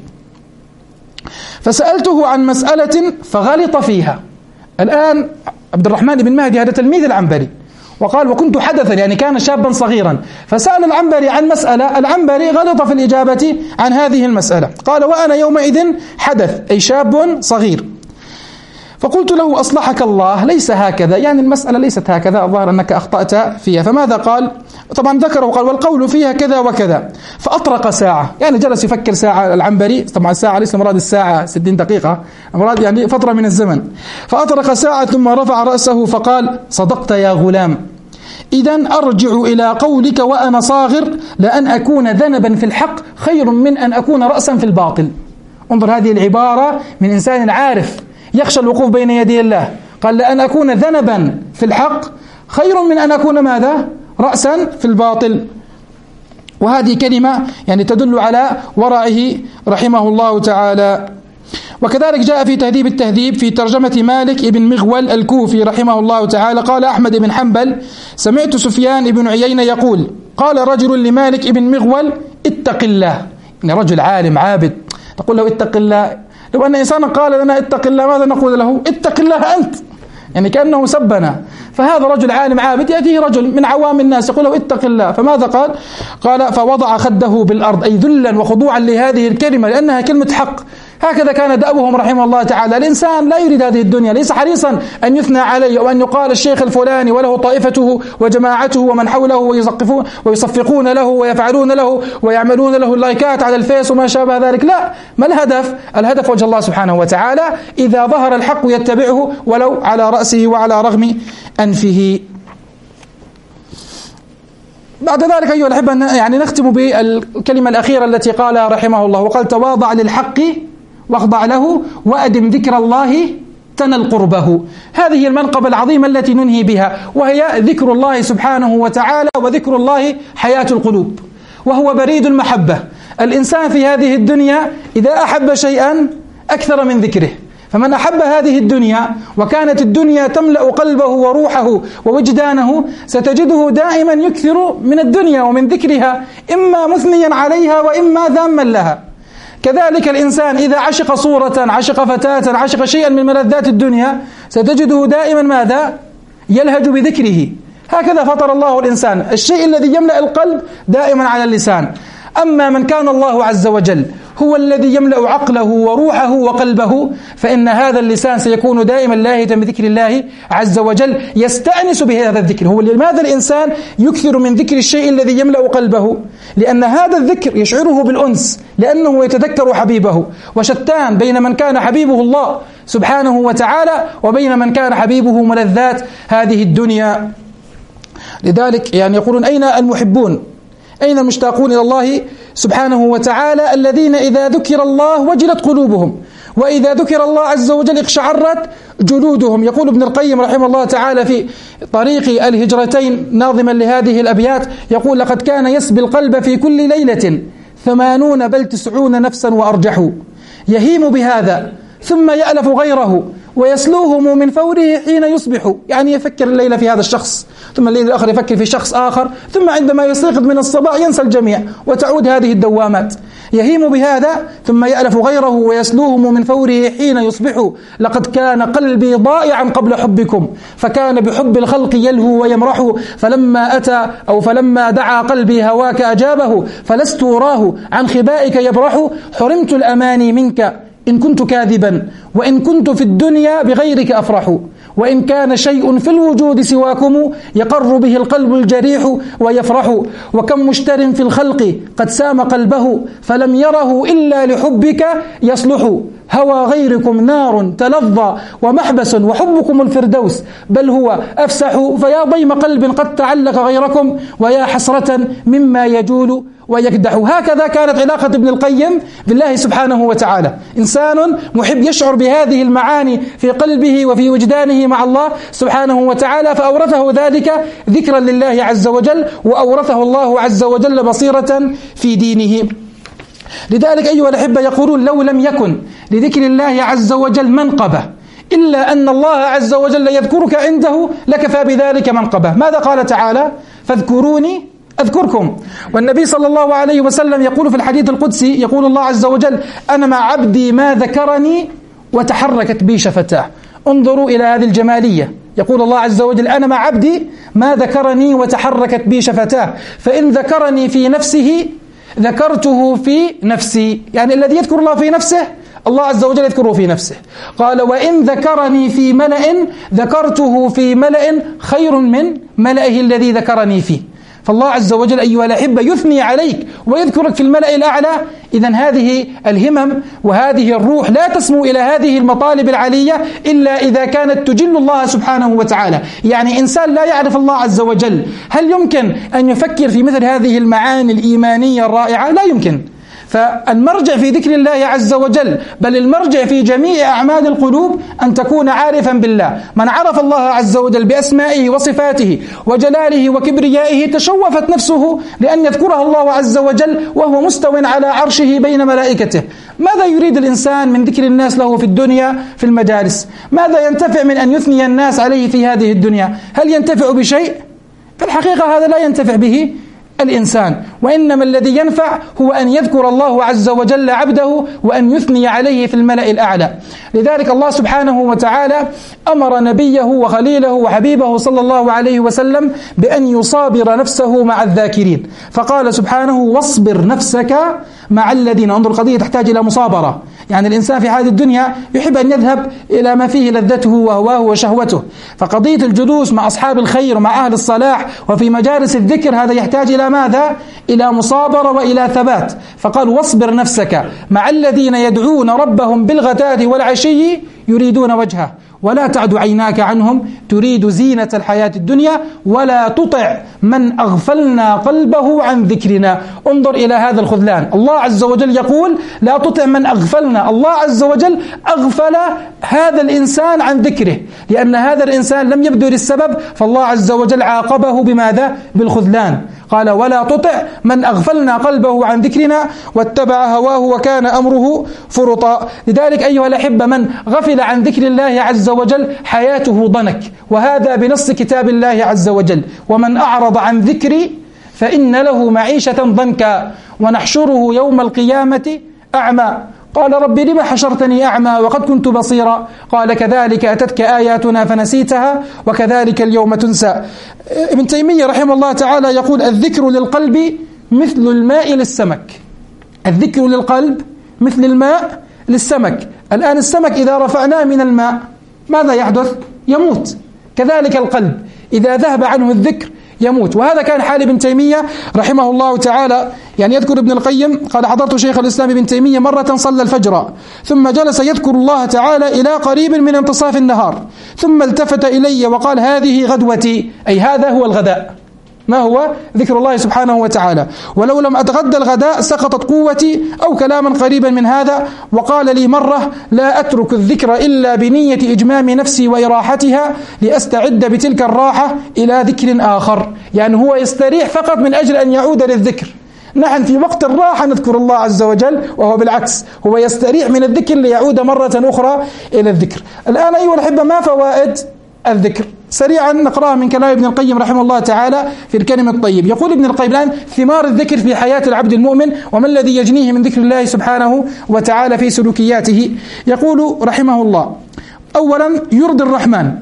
فسألته عن مسألة فغلط فيها. الآن عبد الرحمن بن مهدي هذا تلميذ العنبري، وقال وكنت حدثا، يعني كان شابا صغيرا، فسأل العنبري عن مسألة، العنبري غلط في الإجابة عن هذه المسألة، قال وأنا يومئذ حدث أي شاب صغير. فقلت له أصلحك الله ليس هكذا، يعني المسألة ليست هكذا، الظاهر أنك أخطأت فيها. فماذا قال؟ طبعا ذكره وقال والقول فيها كذا وكذا. فأطرق ساعة، يعني جلس يفكر ساعة العنبري، طبعا الساعة ليس مراد الساعة ستين دقيقة، مراد يعني فترة من الزمن. فأطرق ساعة ثم رفع رأسه فقال صدقت يا غلام، إذن أرجع إلى قولك وأنا صاغر لأن أكون ذنبا في الحق خير من أن أكون رأسا في الباطل. انظر هذه العبارة من إنسان عارف يخشى الوقوف بين يدي الله، قال لأن أكون ذنبا في الحق خير من أن أكون ماذا؟ رأسا في الباطل. وهذه كلمة يعني تدل على ورعه رحمه الله تعالى. وكذلك جاء في تهذيب التهذيب في ترجمة مالك بن مغول الكوفي رحمه الله تعالى قال أحمد بن حنبل سمعت سفيان بن عيينة يقول قال رجل لمالك بن مغول اتق الله، يعني رجل عالم عابد، تقول له اتق الله. لو أن إنسانا قال لنا اتق الله ماذا نقول له؟ اتق الله أنت، يعني كأنه سبنا. فهذا رجل عالم عابد يأتيه رجل من عوام الناس يقول له اتق الله، فماذا قال؟ قال فوضع خده بالأرض، أي ذلا وخضوعا لهذه الكلمة لأنها كلمة حق. هكذا كان دأبهم رحمه الله تعالى. الإنسان لا يريد هذه الدنيا، ليس حريصا أن يثنى عليه أو أن يقال الشيخ الفلاني وله طائفته وجماعته ومن حوله ويصفقون ويصفقون له ويفعلون له ويعملون له اللايكات على الفيس وما شابه ذلك. لا، ما الهدف؟ الهدف وجه الله سبحانه وتعالى. إذا ظهر الحق يتبعه ولو على رأسه وعلى رغم أنفه. بعد ذلك أيها الأحبة يعني نختم بالكلمة الأخيرة التي قالها رحمه الله، وقال تواضع للحق واخضع له وأدم ذكر الله تنل قربه. هذه المنقبة العظيمة التي ننهي بها، وهي ذكر الله سبحانه وتعالى، وذكر الله حياة القلوب وهو بريد المحبة. الإنسان في هذه الدنيا إذا أحب شيئا أكثر من ذكره، فمن أحب هذه الدنيا وكانت الدنيا تملأ قلبه وروحه ووجدانه ستجده دائما يكثر من الدنيا ومن ذكرها، إما مثنيا عليها وإما ذاما لها. كذلك الإنسان إذا عشق صورة، عشق فتاة، عشق شيئا من ملذات الدنيا ستجده دائما ماذا؟ يلهج بذكره. هكذا فطر الله الإنسان، الشيء الذي يملأ القلب دائما على اللسان. أما من كان الله عز وجل هو الذي يملأ عقله وروحه وقلبه فإن هذا اللسان سيكون دائما لاهجا بذكر الله عز وجل، يستأنس بهذا الذكر. هو لماذا الإنسان يكثر من ذكر الشيء الذي يملأ قلبه؟ لأن هذا الذكر يشعره بالأنس، لأنه يتذكر حبيبه. وشتان بين من كان حبيبه الله سبحانه وتعالى وبين من كان حبيبه ملذات هذه الدنيا. لذلك يعني يقولون أين المحبون؟ أين المشتاقون إلى الله سبحانه وتعالى الذين إذا ذكر الله وجلت قلوبهم، وإذا ذكر الله عز وجل اقشعرت جلودهم. يقول ابن القيم رحمه الله تعالى في طريق الهجرتين ناظما لهذه الأبيات، يقول لقد كان يسبي القلب في كل ليلة ثمانون بل تسعون نفسا وأرجحوا، يهيم بهذا ثم يألف غيره ويسلوهم من فوره حين يصبح. يعني يفكر الليلة في هذا الشخص، ثم الليل الآخر يفكر في شخص آخر، ثم عندما يستيقظ من الصباح ينسى الجميع، وتعود هذه الدوامات. يهيم بهذا ثم يألف غيره ويسلوهم من فوره حين يصبح. لقد كان قلبي ضائعا قبل حبكم فكان بحب الخلق يلهو ويمرح، فلما أتى أو فلما دعا قلبي هواك أجابه، فلست أراه عن خبائك يبرح. حرمت الأماني منك إن كنت كاذبا، وإن كنت في الدنيا بغيرك أفرح، وإن كان شيء في الوجود سواكم يقر به القلب الجريح ويفرح. وكم مشتر في الخلق قد سام قلبه فلم يره إلا لحبك يصلح. هوى غيركم نار تلظى ومحبس وحبكم الفردوس بل هو أفسح. فيا ضيم قلب قد تعلق غيركم ويا حسرة مما يجول ويكدح. هكذا كانت علاقة ابن القيم بالله سبحانه وتعالى، إنسان محب يشعر بهذه المعاني في قلبه وفي وجدانه مع الله سبحانه وتعالى، فأورثه ذلك ذكرا لله عز وجل، وأورثه الله عز وجل بصيرة في دينه. لذلك أيها الأحبة يقولون لو لم يكن لذكر الله عز وجل منقبة إلا أن الله عز وجل يذكرك عنده لكفى بذلك منقبة. ماذا قال تعالى؟ فاذكروني أذكركم. والنبي صلى الله عليه وسلم يقول في الحديث القدسي، يقول الله عز وجل أنا مع عبدي ما ذكرني وتحركت بي شفتاه. انظروا إلى هذه الجمالية، يقول الله عز وجل: أنا مع عبدي ما ذكرني وتحركت بي شفتاه، فإن ذكرني في نفسه ذكرته في نفسي. يعني الذي يذكر الله في نفسه الله عز وجل يذكره في نفسه. قال: وإن ذكرني في ملأ ذكرته في ملأ خير من ملئه الذي ذكرني فيه. فالله عز وجل أيها الأحبة يثني عليك ويذكرك في الملأ الأعلى. إذن هذه الهمم وهذه الروح لا تسمو إلى هذه المطالب العالية إلا إذا كانت تجل الله سبحانه وتعالى. يعني إنسان لا يعرف الله عز وجل هل يمكن أن يفكر في مثل هذه المعاني الإيمانية الرائعة؟ لا يمكن. فالمرجع في ذكر الله عز وجل، بل المرجع في جميع أعمال القلوب، أن تكون عارفا بالله. من عرف الله عز وجل بأسمائه وصفاته وجلاله وكبريائه تشوفت نفسه لأن يذكرها الله عز وجل وهو مستو على عرشه بين ملائكته. ماذا يريد الإنسان من ذكر الناس له في الدنيا في المجالس؟ ماذا ينتفع من أن يثني الناس عليه في هذه الدنيا؟ هل ينتفع بشيء؟ في الحقيقة هذا لا ينتفع به الإنسان، وإنما الذي ينفع هو أن يذكر الله عز وجل عبده وأن يثني عليه في الملأ الأعلى. لذلك الله سبحانه وتعالى أمر نبيه وخليله وحبيبه صلى الله عليه وسلم بأن يصابر نفسه مع الذاكرين، فقال سبحانه: واصبر نفسك مع الذين. انظر، القضية تحتاج إلى مصابرة. يعني الإنسان في هذه الدنيا يحب أن يذهب إلى ما فيه لذته وهواه وشهوته، فقضية الجلوس مع أصحاب الخير ومع أهل الصلاح وفي مجالس الذكر هذا يحتاج إلى ماذا؟ إلى مصابرة وإلى ثبات. فقال: واصبر نفسك مع الذين يدعون ربهم بالغداة والعشي يريدون وجهه ولا تعد عيناك عنهم تريد زينة الحياة الدنيا ولا تطع من أغفلنا قلبه عن ذكرنا. انظر إلى هذا الخذلان. الله عز وجل يقول: لا تطع من أغفلنا. الله عز وجل أغفل هذا الإنسان عن ذكره، لأن هذا الإنسان لم يبذل السبب، فالله عز وجل عاقبه بماذا؟ بالخذلان. قال: ولا تطع من أغفلنا قلبه عن ذكرنا واتبع هواه وكان أمره فرطا. لذلك أيها الأحبة، من غفل عن ذكر الله عز وجل حياته ضنك، وهذا بنص كتاب الله عز وجل: ومن أعرض عن ذكري فإن له معيشة ضنكا ونحشره يوم القيامة أعمى. قال: رب لم حشرتني أعمى وقد كنت بصيرا؟ قال: كذلك أتتك آياتنا فنسيتها وكذلك اليوم تنسى. ابن تيمية رحمه الله تعالى يقول: الذكر للقلب مثل الماء للسمك. الذكر للقلب مثل الماء للسمك. الآن السمك إذا رفعناه من الماء ماذا يحدث؟ يموت. كذلك القلب إذا ذهب عنه الذكر يموت. وهذا كان حال ابن تيمية رحمه الله تعالى. يعني يذكر ابن القيم قال: حضرت شيخ الإسلام ابن تيمية مرة صلى الفجر ثم جلس يذكر الله تعالى إلى قريب من انتصاف النهار، ثم التفت إلي وقال: هذه غدوتي، أي هذا هو الغداء. ما هو؟ ذكر الله سبحانه وتعالى. ولو لم أتغدى الغداء سقطت قوتي، أو كلاما قريبا من هذا. وقال لي مرة: لا أترك الذكر إلا بنية إجمام نفسي وإراحتها لأستعد بتلك الراحة إلى ذكر آخر. يعني هو يستريح فقط من أجل أن يعود للذكر. نحن في وقت الراحة نذكر الله عز وجل، وهو بالعكس، هو يستريح من الذكر ليعود مرة أخرى إلى الذكر. الآن أيها الأحبة، ما فوائد الذكر؟ سريعا نقرأها من كلام ابن القيم رحمه الله تعالى في الكلم الطيب. يقول ابن القيم الآن: ثمار الذكر في حياة العبد المؤمن، وما الذي يجنيه من ذكر الله سبحانه وتعالى في سلوكياته. يقول رحمه الله: أولا يرضي الرحمن،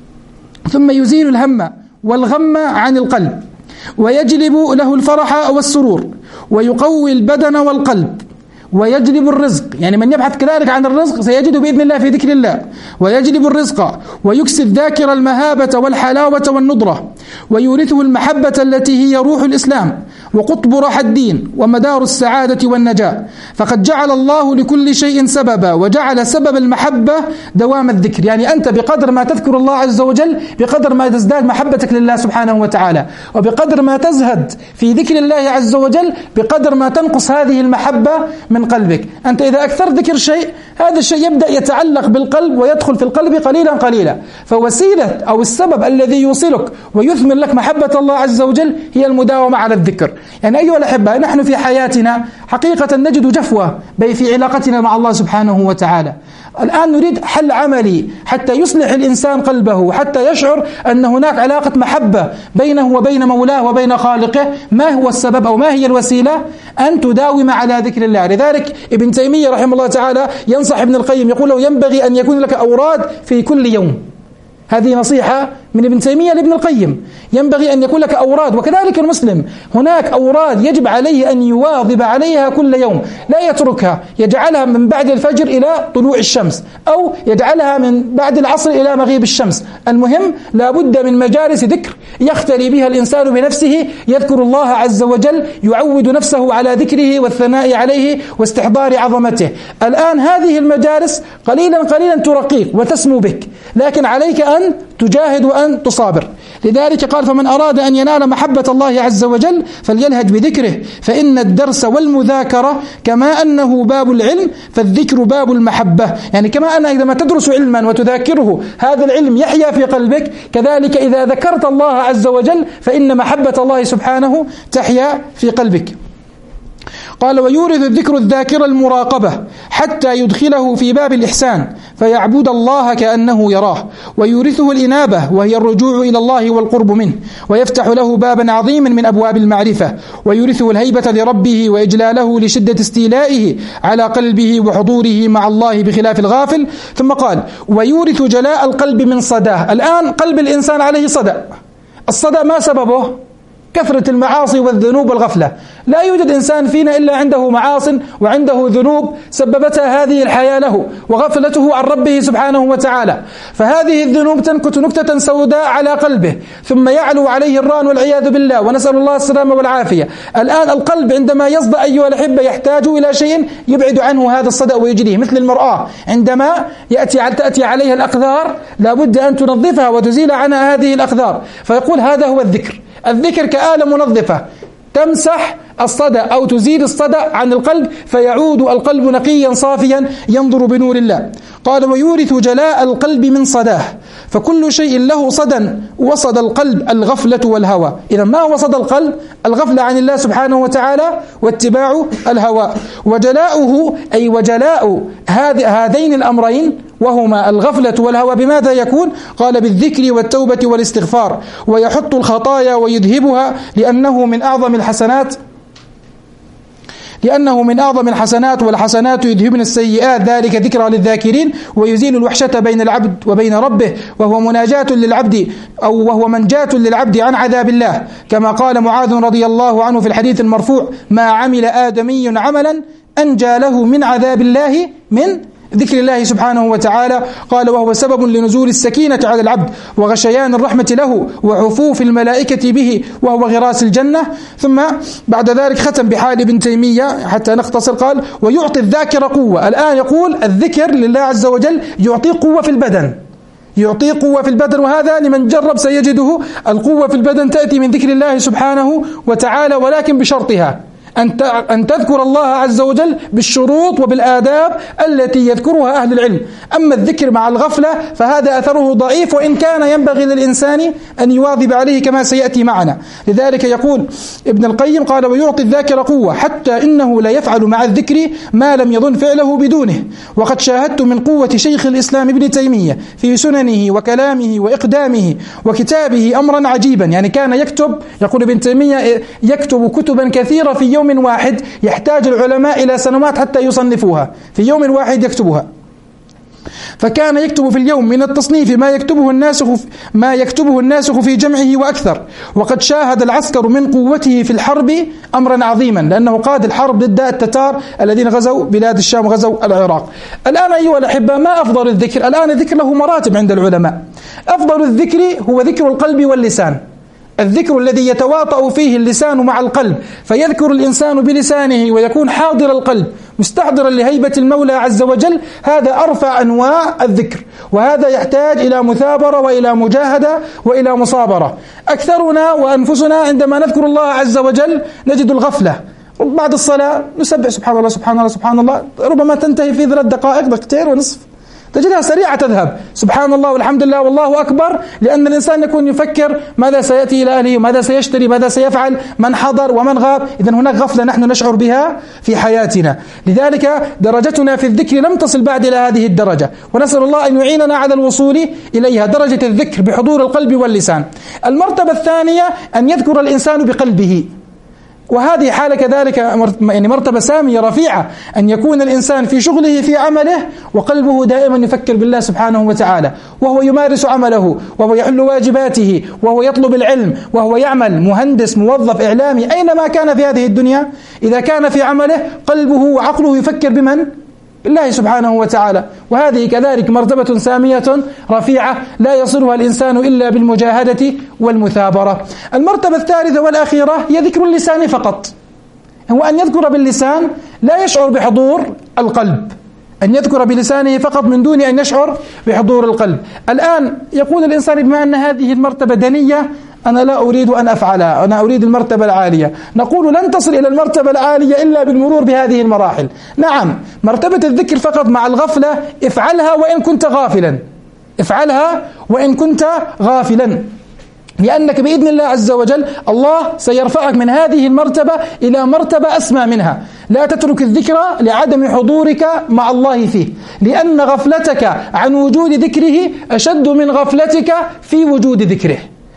ثم يزيل الهم والغم عن القلب، ويجلب له الفرح والسرور، ويقوي البدن والقلب، ويجلب الرزق. يعني من يبحث كذلك عن الرزق سيجد بإذن الله في ذكر الله. ويجلب الرزق ويكسي الذاكر المهابة والحلاوة والنضرة، ويورثه المحبة التي هي روح الإسلام وقطب راحة الدين ومدار السعادة والنجاة. فقد جعل الله لكل شيء سببا، وجعل سبب المحبة دوام الذكر. يعني أنت بقدر ما تذكر الله عز وجل بقدر ما تزداد محبتك لله سبحانه وتعالى، وبقدر ما تزهد في ذكر الله عز وجل بقدر ما تنقص هذه المحبة من قلبك. أنت إذا أكثر ذكر شيء، هذا الشيء يبدأ يتعلق بالقلب ويدخل في القلب قليلا قليلا. فوسيلة أو السبب الذي يوصلك ويثمر لك محبة الله عز وجل هي المداومة على الذكر. يعني أيها الأحبة، نحن في حياتنا حقيقة نجد جفوة في علاقتنا مع الله سبحانه وتعالى. الآن نريد حل عملي حتى يصلح الإنسان قلبه، وحتى يشعر أن هناك علاقة محبة بينه وبين مولاه وبين خالقه. ما هو السبب أو ما هي الوسيلة؟ أن تداوم على ذكر الله. لذلك ابن تيمية رحمه الله تعالى ينصح ابن القيم، يقول له: ينبغي أن يكون لك أوراد في كل يوم. هذه نصيحة من ابن تيمية لابن القيم. ينبغي أن يكون لك أوراد، وكذلك المسلم هناك أوراد يجب عليه أن يواظب عليها كل يوم، لا يتركها، يجعلها من بعد الفجر إلى طلوع الشمس، أو يجعلها من بعد العصر إلى مغيب الشمس. المهم لا بد من مجالس ذكر يختلي بها الإنسان بنفسه، يذكر الله عز وجل، يعود نفسه على ذكره والثناء عليه واستحضار عظمته. الآن هذه المجالس قليلا قليلا ترقيك وتسمو بك، لكن عليك أن تجاهد وأن تصابر. لذلك قال: فمن أراد أن ينال محبة الله عز وجل فليلهج بذكره، فإن الدرس والمذاكرة كما أنه باب العلم فالذكر باب المحبة. يعني كما أن عندما تدرس علما وتذاكره هذا العلم يحيا في قلبك، كذلك إذا ذكرت الله عز وجل فإن محبة الله سبحانه تحيا في قلبك. قال: ويورث الذكر الذاكر المراقبة حتى يدخله في باب الإحسان فيعبد الله كأنه يراه، ويورثه الإنابة وهي الرجوع إلى الله والقرب منه، ويفتح له بابا عظيما من أبواب المعرفة، ويورثه الهيبة لربه وإجلاله لشدة استيلائه على قلبه وحضوره مع الله بخلاف الغافل. ثم قال: ويورث جلاء القلب من صداه. الآن قلب الإنسان عليه صدأ. الصدأ ما سببه؟ كثرة المعاصي والذنوب والغفلة. لا يوجد إنسان فينا إلا عنده معاص وعنده ذنوب سببتها هذه الحياة له وغفلته عن ربه سبحانه وتعالى، فهذه الذنوب تنكت نكتة سوداء على قلبه، ثم يعلو عليه الران والعياذ بالله، ونسأل الله السلامة والعافية. الآن القلب عندما يصدأ أيها الأحبة يحتاج إلى شيء يبعد عنه هذا الصدأ ويجريه، مثل المرآة عندما يأتي تأتي عليها الأقذار لابد أن تنظفها وتزيل عنها هذه الأقذار، فيقول هذا هو الذكر. الذكر كآلة منظفة تمسح الصدى أو تزيل الصدى عن القلب، فيعود القلب نقيا صافيا ينظر بنور الله. قال: ويورث جلاء القلب من صداه، فكل شيء له صدى وصد القلب الغفلة والهوى. إذا ما هو صدى القلب؟ الغفلة عن الله سبحانه وتعالى واتباع الهوى. وجلاؤه أي وجلاء هذين الأمرين وهما الغفلة والهوى بماذا يكون؟ قال: بالذكر والتوبة والاستغفار، ويحط الخطايا ويذهبها لأنه من أعظم الحسنات لأنه من أعظم الحسنات، والحسنات يذهبن السيئات، ذلك ذكرى للذاكرين، ويزيل الوحشة بين العبد وبين ربه، وهو مناجاة للعبد أو وهو منجاة للعبد عن عذاب الله، كما قال معاذ رضي الله عنه في الحديث المرفوع: ما عمل آدمي عملا أنجى له من عذاب الله من ذكر الله سبحانه وتعالى. قال: وهو سبب لنزول السكينة على العبد وغشيان الرحمة له وعفوف الملائكة به، وهو غراس الجنة. ثم بعد ذلك ختم بحال ابن تيمية حتى نختصر. قال: ويعطي الذاكر قوة. الآن يقول الذكر لله عز وجل يعطي قوة في البدن، يعطي قوة في البدن، وهذا لمن جرب سيجده. القوة في البدن تأتي من ذكر الله سبحانه وتعالى، ولكن بشرطها أن تذكر الله عز وجل بالشروط وبالآداب التي يذكرها أهل العلم. أما الذكر مع الغفلة فهذا أثره ضعيف، وإن كان ينبغي للإنسان أن يواظب عليه كما سيأتي معنا. لذلك يقول ابن القيم: قال: ويعطي الذاكر قوة حتى إنه لا يفعل مع الذكر ما لم يظن فعله بدونه. وقد شاهدت من قوة شيخ الإسلام ابن تيمية في سننه وكلامه وإقدامه وكتابه أمرا عجيبا. يعني كان يكتب، يقول ابن تيمية، يكتب كتبا كثيرة في يوم يوم واحد يحتاج العلماء إلى سنوات حتى يصنفوها، في يوم واحد يكتبها. فكان يكتب في اليوم من التصنيف ما يكتبه الناسخ ما يكتبه الناسخ في جمعه وأكثر. وقد شاهد العسكر من قوته في الحرب أمرا عظيما، لأنه قاد الحرب ضد التتار الذين غزوا بلاد الشام وغزوا العراق. الآن أيها الأحبة، ما أفضل الذكر؟ الآن الذكر له مراتب عند العلماء. أفضل الذكر هو ذكر القلب واللسان، الذكر الذي يتواطأ فيه اللسان مع القلب، فيذكر الإنسان بلسانه ويكون حاضر القلب مستحضرا لهيبة المولى عز وجل. هذا أرفع أنواع الذكر، وهذا يحتاج إلى مثابرة وإلى مجاهدة وإلى مصابرة. أكثرنا وأنفسنا عندما نذكر الله عز وجل نجد الغفلة. بعد الصلاة نسبح سبحان الله سبحان الله سبحان الله، ربما تنتهي في ثلاث دقائق دقيقتين ونصف، تجدها سريعة تذهب. سبحان الله والحمد لله والله أكبر، لأن الإنسان يكون يفكر ماذا سيأتي إلى أهله، ماذا سيشتري، ماذا سيفعل، من حضر ومن غاب. إذن هناك غفلة نحن نشعر بها في حياتنا. لذلك درجتنا في الذكر لم تصل بعد إلى هذه الدرجة، ونسأل الله أن يعيننا على الوصول إليها، درجة الذكر بحضور القلب واللسان. المرتبة الثانية أن يذكر الإنسان بقلبه. وهذه حالة كذلك يعني مرتبة سامية رفيعة، أن يكون الإنسان في شغله في عمله وقلبه دائما يفكر بالله سبحانه وتعالى، وهو يمارس عمله، وهو يحل واجباته، وهو يطلب العلم، وهو يعمل مهندس موظف إعلامي أينما كان في هذه الدنيا، إذا كان في عمله قلبه وعقله يفكر بمن؟ بالله سبحانه وتعالى. وهذه كذلك مرتبة سامية رفيعة لا يصلها الإنسان إلا بالمجاهدة والمثابرة. المرتبة الثالثة والأخيرة هي ذكر اللسان فقط، هو أن يذكر باللسان لا يشعر بحضور القلب، أن يذكر بلسانه فقط من دون أن يشعر بحضور القلب. الآن يقول الإنسان بما أن هذه المرتبة دنية أنا لا أريد أن أفعلها، أنا أريد المرتبة العالية. نقول لن تصل إلى المرتبة العالية إلا بالمرور بهذه المراحل. نعم، مرتبة الذكر فقط مع الغفلة افعلها وإن كنت غافلا، افعلها وإن كنت غافلا، لأنك بإذن الله عز وجل الله سيرفعك من هذه المرتبة إلى مرتبة أسمى منها. لا تترك الذكر لعدم حضورك مع الله فيه، لأن غفلتك عن وجود ذكره أشد من غفلتك في وجود ذكره.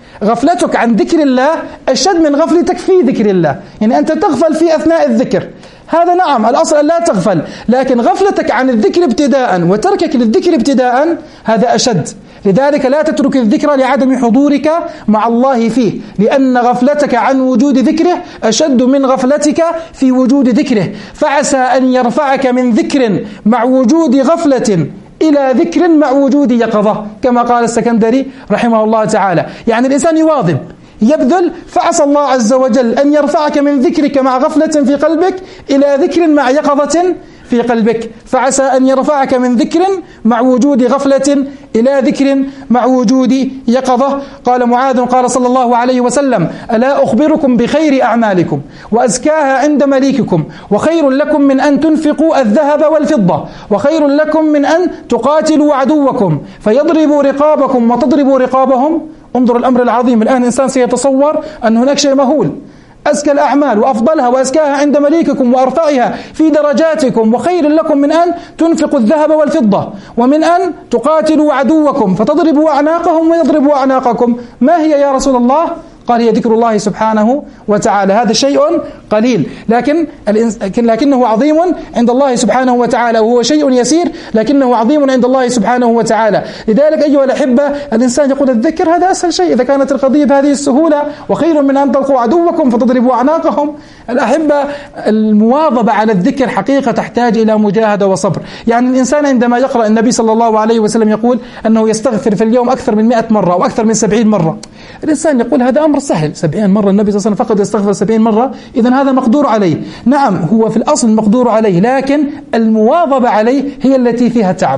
غفلتك عن ذكر الله أشد من غفلتك في ذكر الله، يعني أنت تغفل في أثناء الذكر، هذا نعم الأصل أن لا تغفل، لكن غفلتك عن الذكر ابتداء وتركك للذكر ابتداء هذا أشد. لذلك لا تترك الذكر لعدم حضورك مع الله فيه، لأن غفلتك عن وجود ذكره أشد من غفلتك في وجود ذكره. فعسى أن يرفعك من ذكر مع وجود غفلة إلى ذكر مع وجود يقظة، كما قال السكندري رحمه الله تعالى. يعني الإنسان يواظب يبذل، فعسى الله عز وجل أن يرفعك من ذكرك مع غفلة في قلبك إلى ذكر مع يقظة في قلبك. فعسى أن يرفعك من ذكر مع وجود غفلة إلى ذكر مع وجود يقظة. قال معاذ قال صلى الله عليه وسلم: ألا أخبركم بخير أعمالكم وأزكاها عند مليككم، وخير لكم من أن تنفقوا الذهب والفضة، وخير لكم من أن تقاتلوا عدوكم فيضربوا رقابكم وتضربوا رقابهم. انظر الأمر العظيم. الآن الإنسان سيتصور أن هناك شيء مهول، أزكى الأعمال وأفضلها وأزكاها عند مليككم وأرفعها في درجاتكم، وخير لكم من أن تنفقوا الذهب والفضة، ومن أن تقاتلوا عدوكم فتضربوا أعناقهم ويضربوا أعناقكم. ما هي يا رسول الله؟ قال: هي ذكر الله سبحانه وتعالى. هذا شيء قليل لكن لكنه عظيم عند الله سبحانه وتعالى، وهو شيء يسير لكنه عظيم عند الله سبحانه وتعالى. لذلك أيها الأحبة، الإنسان يقول الذكر هذا أسهل شيء إذا كانت القضية بهذه السهولة، وخير من أن تلقوا عدوكم فتضربوا أعناقهم. الأحبة، المواظبة على الذكر حقيقة تحتاج إلى مجاهدة وصبر. يعني الإنسان عندما يقرأ النبي صلى الله عليه وسلم يقول أنه يستغفر في اليوم أكثر من مئة مرة وأكثر من سبعين مرة، الإنسان يقول هذا أمر سهل، سبعين مرة النبي صلى الله عليه وسلم فقط يستغفر سبعين مرة، إذن هذا مقدور عليه. نعم، هو في الأصل مقدور عليه، لكن المواظبة عليه هي التي فيها تعب.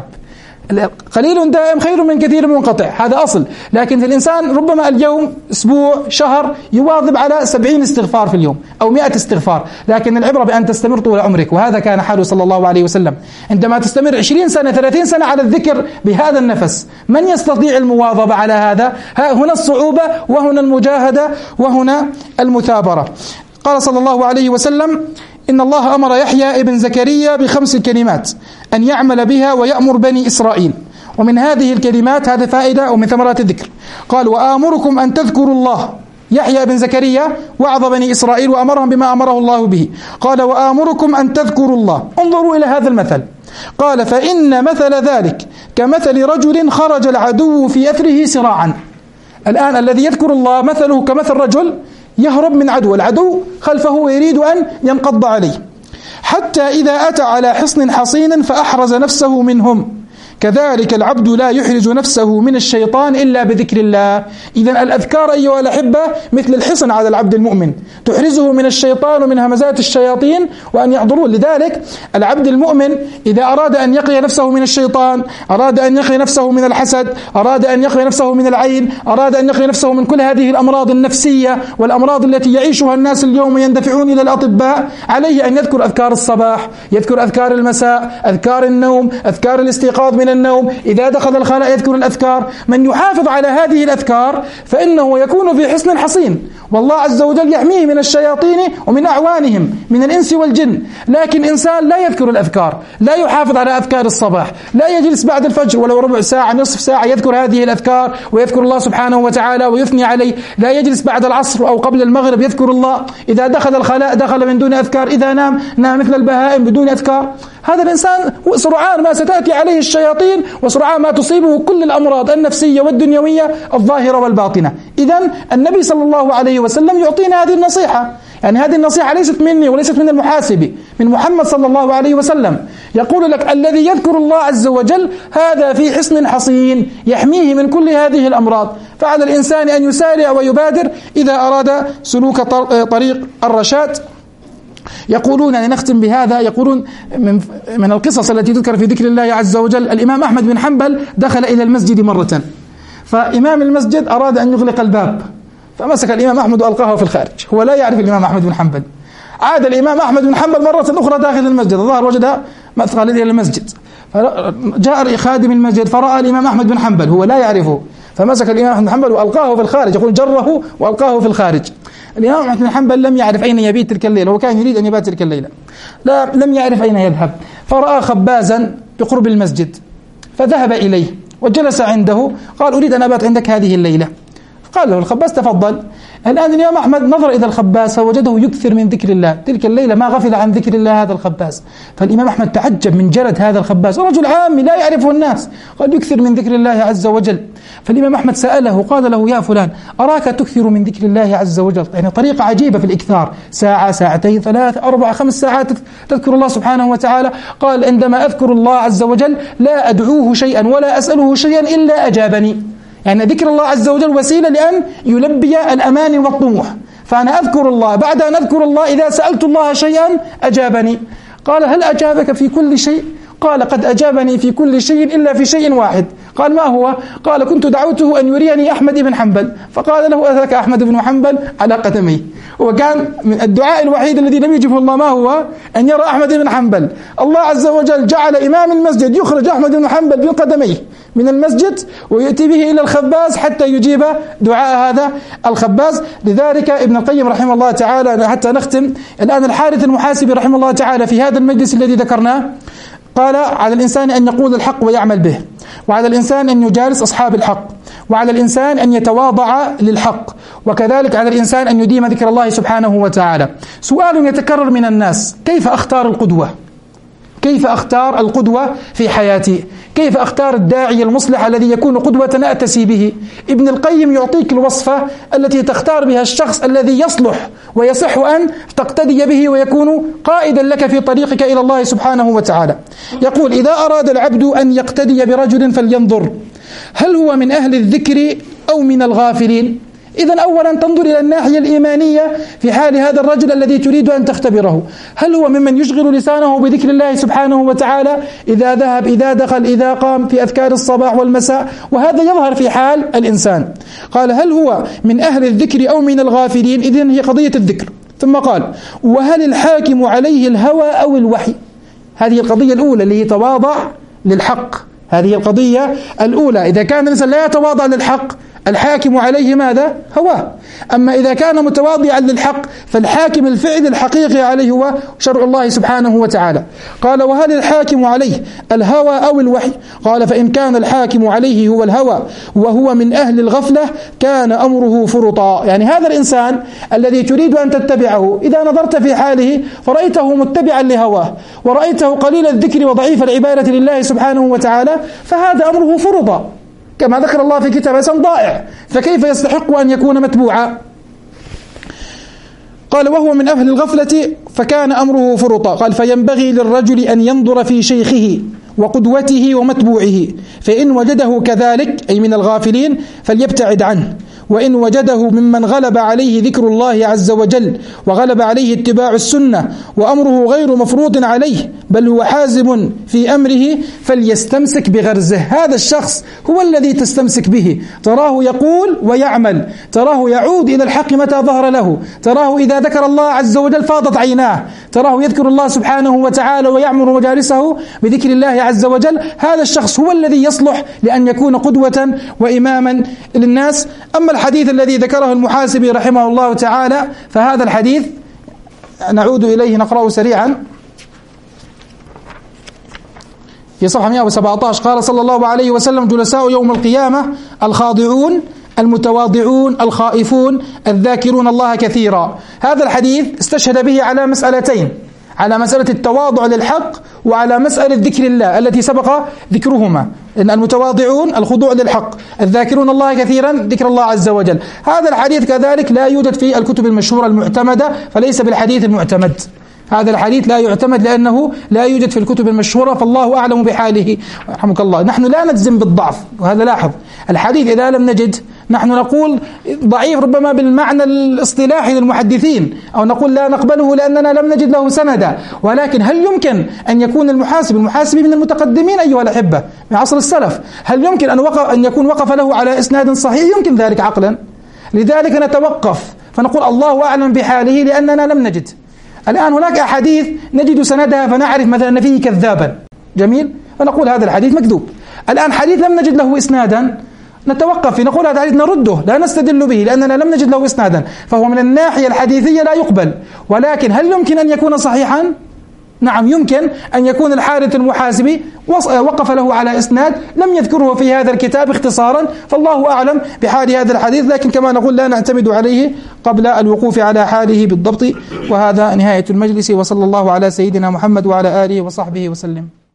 قليل دائم خير من كثير منقطع، هذا أصل. لكن في الإنسان ربما اليوم أسبوع شهر يواظب على سبعين استغفار في اليوم أو مئة استغفار، لكن العبرة بأن تستمر طول عمرك، وهذا كان حاله صلى الله عليه وسلم. عندما تستمر عشرين سنة ثلاثين سنة على الذكر بهذا النفس، من يستطيع المواظبة على هذا؟ هنا الصعوبة، وهنا المجاهدة، وهنا المثابرة. قال صلى الله عليه وسلم: إن الله أمر يحيى ابن زكريا بخمس كلمات أن يعمل بها ويأمر بني إسرائيل، ومن هذه الكلمات، هذه فائدة ومن ثمرات الذكر، قال: وآمركم أن تذكروا الله. يحيى بن زكريا وعظ بني إسرائيل وأمرهم بما أمره الله به، قال: وآمركم أن تذكروا الله. انظروا إلى هذا المثل، قال: فإن مثل ذلك كمثل رجل خرج العدو في أثره سراعا. الآن الذي يذكر الله مثله كمثل رجل يهرب من عدو، العدو خلفه ويريد أن ينقض عليه، حتى إذا أتى على حصن حصين فأحرز نفسه منهم. كذلك العبد لا يحرز نفسه من الشيطان إلا بذكر الله. إذن الأذكار أيها الأحبة مثل الحصن على العبد المؤمن، تحرزه من الشيطان ومن همزات الشياطين وأن يحضرون. لذلك العبد المؤمن إذا أراد أن يقي نفسه من الشيطان، أراد أن يقي نفسه من الحسد، أراد أن يقي نفسه من العين، أراد أن يقي نفسه من كل هذه الأمراض النفسية والأمراض التي يعيشها الناس اليوم يندفعون إلى الأطباء، عليه أن يذكر أذكار الصباح، يذكر أذكار المساء، أذكار النوم، أذكار الاستيقاظ من من النوم، إذا دخل الخلاء يذكر الأذكار. من يحافظ على هذه الأذكار فإنه يكون في حصن حصين، والله عز وجل يحميه من الشياطين ومن أعوانهم من الإنس والجن. لكن إنسان لا يذكر الأذكار، لا يحافظ على أذكار الصباح، لا يجلس بعد الفجر ولو ربع ساعة نصف ساعة يذكر هذه الأذكار ويذكر الله سبحانه وتعالى ويثني عليه، لا يجلس بعد العصر أو قبل المغرب يذكر الله، إذا دخل الخلاء دخل من دون أذكار، إذا نام نام مثل البهائم بدون أذكار. هذا الإنسان سرعان ما ستأتي عليه الشياطين، وسرعان ما تصيبه كل الأمراض النفسية والدنيوية الظاهرة والباطنة. إذن النبي صلى الله عليه وسلم يعطينا هذه النصيحة، يعني هذه النصيحة ليست مني وليست من المحاسب، من محمد صلى الله عليه وسلم. يقول لك الذي يذكر الله عز وجل هذا في حصن حصين يحميه من كل هذه الأمراض. فعلى الإنسان أن يسارع ويبادر إذا أراد سلوك طريق الرشاد. يقولون، لنختم بهذا، يقولون من, من القصص التي تذكر في ذكر الله عز وجل، الإمام أحمد بن حنبل دخل إلى المسجد مرة، فإمام المسجد أراد أن يغلق الباب، فمسك الإمام أحمد وألقاه في الخارج. هو لا يعرف الإمام أحمد بن حنبل. عاد الإمام أحمد بن حنبل مرة أخرى داخل المسجد، الظاهر وجد مدخل إلى المسجد، فجاء خادم المسجد فرأى الإمام أحمد بن حنبل، هو لا يعرفه، فمسك الإمام أحمد بن حنبل وألقاه في الخارج، يقول جره وألقاه في الخارج. الإمام أحمد بن حنبل لم يعرف أين يبيت تلك الليلة، هو كان يريد أن يبات تلك الليلة، لا لم يعرف أين يذهب، فرأى خبازا بقرب المسجد فذهب إليه وجلس عنده، قال أريد أن أبات عندك هذه الليلة. قال له الخباز تفضل. الآن الإمام أحمد نظر إلى الخباز فوجده يكثر من ذكر الله، تلك الليلة ما غفل عن ذكر الله هذا الخباز. فالإمام أحمد تعجب من جلد هذا الخباز، رجل عامي لا يعرفه الناس، قد يكثر من ذكر الله عز وجل. فالإمام أحمد سأله قال له يا فلان أراك تكثر من ذكر الله عز وجل، يعني طريقة عجيبة في الإكثار، ساعة ساعتين ثلاث أربع خمس ساعات تذكر الله سبحانه وتعالى. قال عندما أذكر الله عز وجل لا أدعوه شيئا ولا أسأله شيئا إلا أجابني، يعني ذكر الله عز وجل وسيلة لأن يلبي الأمان والطموح، فأنا أذكر الله، بعد أن أذكر الله إذا سألت الله شيئا أجابني. قال هل أجابك في كل شيء؟ قال قد أجابني في كل شيء إلا في شيء واحد. قال ما هو؟ قال كنت دعوته أن يريني أحمد بن حنبل، فقال له أذاك أحمد بن حنبل على قدميه. وكان من الدعاء الوحيد الذي لم يجبه الله ما هو؟ أن يرى أحمد بن حنبل. الله عز وجل جعل إمام المسجد يخرج أحمد بن حنبل بقدميه من المسجد ويأتي به إلى الخباز حتى يجيب دعاء هذا الخباز. لذلك ابن القيم رحمه الله تعالى، حتى نختم الآن، الحارث المحاسبي رحمه الله تعالى في هذا المجلس الذي ذكرناه قال على الإنسان أن يقول الحق ويعمل به، وعلى الإنسان أن يجالس أصحاب الحق، وعلى الإنسان أن يتواضع للحق، وكذلك على الإنسان أن يديم ذكر الله سبحانه وتعالى. سؤال يتكرر من الناس: كيف أختار القدوة؟ كيف أختار القدوة في حياتي؟ كيف أختار الداعي المصلح الذي يكون قدوة أتسي به؟ ابن القيم يعطيك الوصفة التي تختار بها الشخص الذي يصلح ويصح أن تقتدي به ويكون قائدا لك في طريقك إلى الله سبحانه وتعالى. يقول: إذا أراد العبد أن يقتدي برجل فلينظر هل هو من أهل الذكر أو من الغافلين. إذن أولا تنظر إلى الناحية الإيمانية في حال هذا الرجل الذي تريد أن تختبره، هل هو ممن يشغل لسانه بذكر الله سبحانه وتعالى إذا ذهب إذا دخل إذا قام في أذكار الصباح والمساء، وهذا يظهر في حال الإنسان. قال: هل هو من أهل الذكر أو من الغافلين. إذن هي قضية الذكر. ثم قال: وهل الحاكم عليه الهوى أو الوحي. هذه القضية الأولى اللي هي تواضع للحق، هذه القضية الأولى. إذا كان الإنسان لا يتواضع للحق الحاكم عليه ماذا؟ هواه. أما إذا كان متواضعا للحق فالحاكم الفعل الحقيقي عليه هو شرع الله سبحانه وتعالى. قال: وهل الحاكم عليه الهوى أو الوحي. قال: فإن كان الحاكم عليه هو الهوى وهو من أهل الغفلة كان أمره فرطا. يعني هذا الإنسان الذي تريد أن تتبعه إذا نظرت في حاله فرأيته متبعا لهواه ورأيته قليل الذكر وضعيف العبادة لله سبحانه وتعالى فهذا أمره فرطا، كما ذكر الله في كتابه ضائع، فكيف يستحق أن يكون متبوعا. قال: وهو من أهل الغفلة فكان أمره فرطا. قال: فينبغي للرجل أن ينظر في شيخه وقدوته ومتبوعه، فإن وجده كذلك أي من الغافلين فليبتعد عنه، وإن وجده ممن غلب عليه ذكر الله عز وجل وغلب عليه اتباع السنة وأمره غير مفروض عليه بل هو حازم في أمره فليستمسك بغرزه. هذا الشخص هو الذي تستمسك به، تراه يقول ويعمل، تراه يعود إلى الحق متى ظهر له، تراه إذا ذكر الله عز وجل فاضت عيناه، تراه يذكر الله سبحانه وتعالى ويعمر مجالسه بذكر الله عز وجل، هذا الشخص هو الذي يصلح لأن يكون قدوة وإماما للناس. أما الحديث الذي ذكره المحاسبي رحمه الله تعالى فهذا الحديث نعود إليه نقرأه سريعا في صفحة مئة وسبعة عشر. قال صلى الله عليه وسلم: جلساء يوم القيامة الخاضعون المتواضعون الخائفون الذاكرون الله كثيرا. هذا الحديث استشهد به على مسألتين، على مسألة التواضع للحق وعلى مسألة ذكر الله التي سبق ذكرهما، إن المتواضعون الخضوع للحق، الذاكرون الله كثيرا ذكر الله عز وجل. هذا الحديث كذلك لا يوجد في الكتب المشهورة المعتمدة، فليس بالحديث المعتمد. هذا الحديث لا يعتمد لأنه لا يوجد في الكتب المشهورة، فالله أعلم بحاله رحمك الله. نحن لا نجزم بالضعف، وهذا لاحظ، الحديث إذا لم نجد نحن نقول ضعيف ربما بالمعنى الاصطلاحي للمحدثين، أو نقول لا نقبله لأننا لم نجد له سندا. ولكن هل يمكن أن يكون المحاسب المحاسب من المتقدمين أيها الأحبة من عصر السلف؟ هل يمكن أن, وقف أن يكون وقف له على إسناد صحيح؟ يمكن ذلك عقلا. لذلك نتوقف فنقول الله أعلم بحاله لأننا لم نجد. الآن هناك أحاديث نجد سندها فنعرف مثلا أن فيه كذابا، جميل، فنقول هذا الحديث مكذوب. الآن حديث لم نجد له إسنادا نتوقف في نقول هذا الحديث نرده، لا نستدل به لأننا لم نجد له إسنادا، فهو من الناحية الحديثية لا يقبل. ولكن هل يمكن أن يكون صحيحا؟ نعم يمكن أن يكون الحارث المحاسبي وقف له على إسناد لم يذكره في هذا الكتاب اختصارا، فالله أعلم بحال هذا الحديث. لكن كما نقول لا نعتمد عليه قبل الوقوف على حاله بالضبط. وهذا نهاية المجلس، وصلى الله على سيدنا محمد وعلى آله وصحبه وسلم.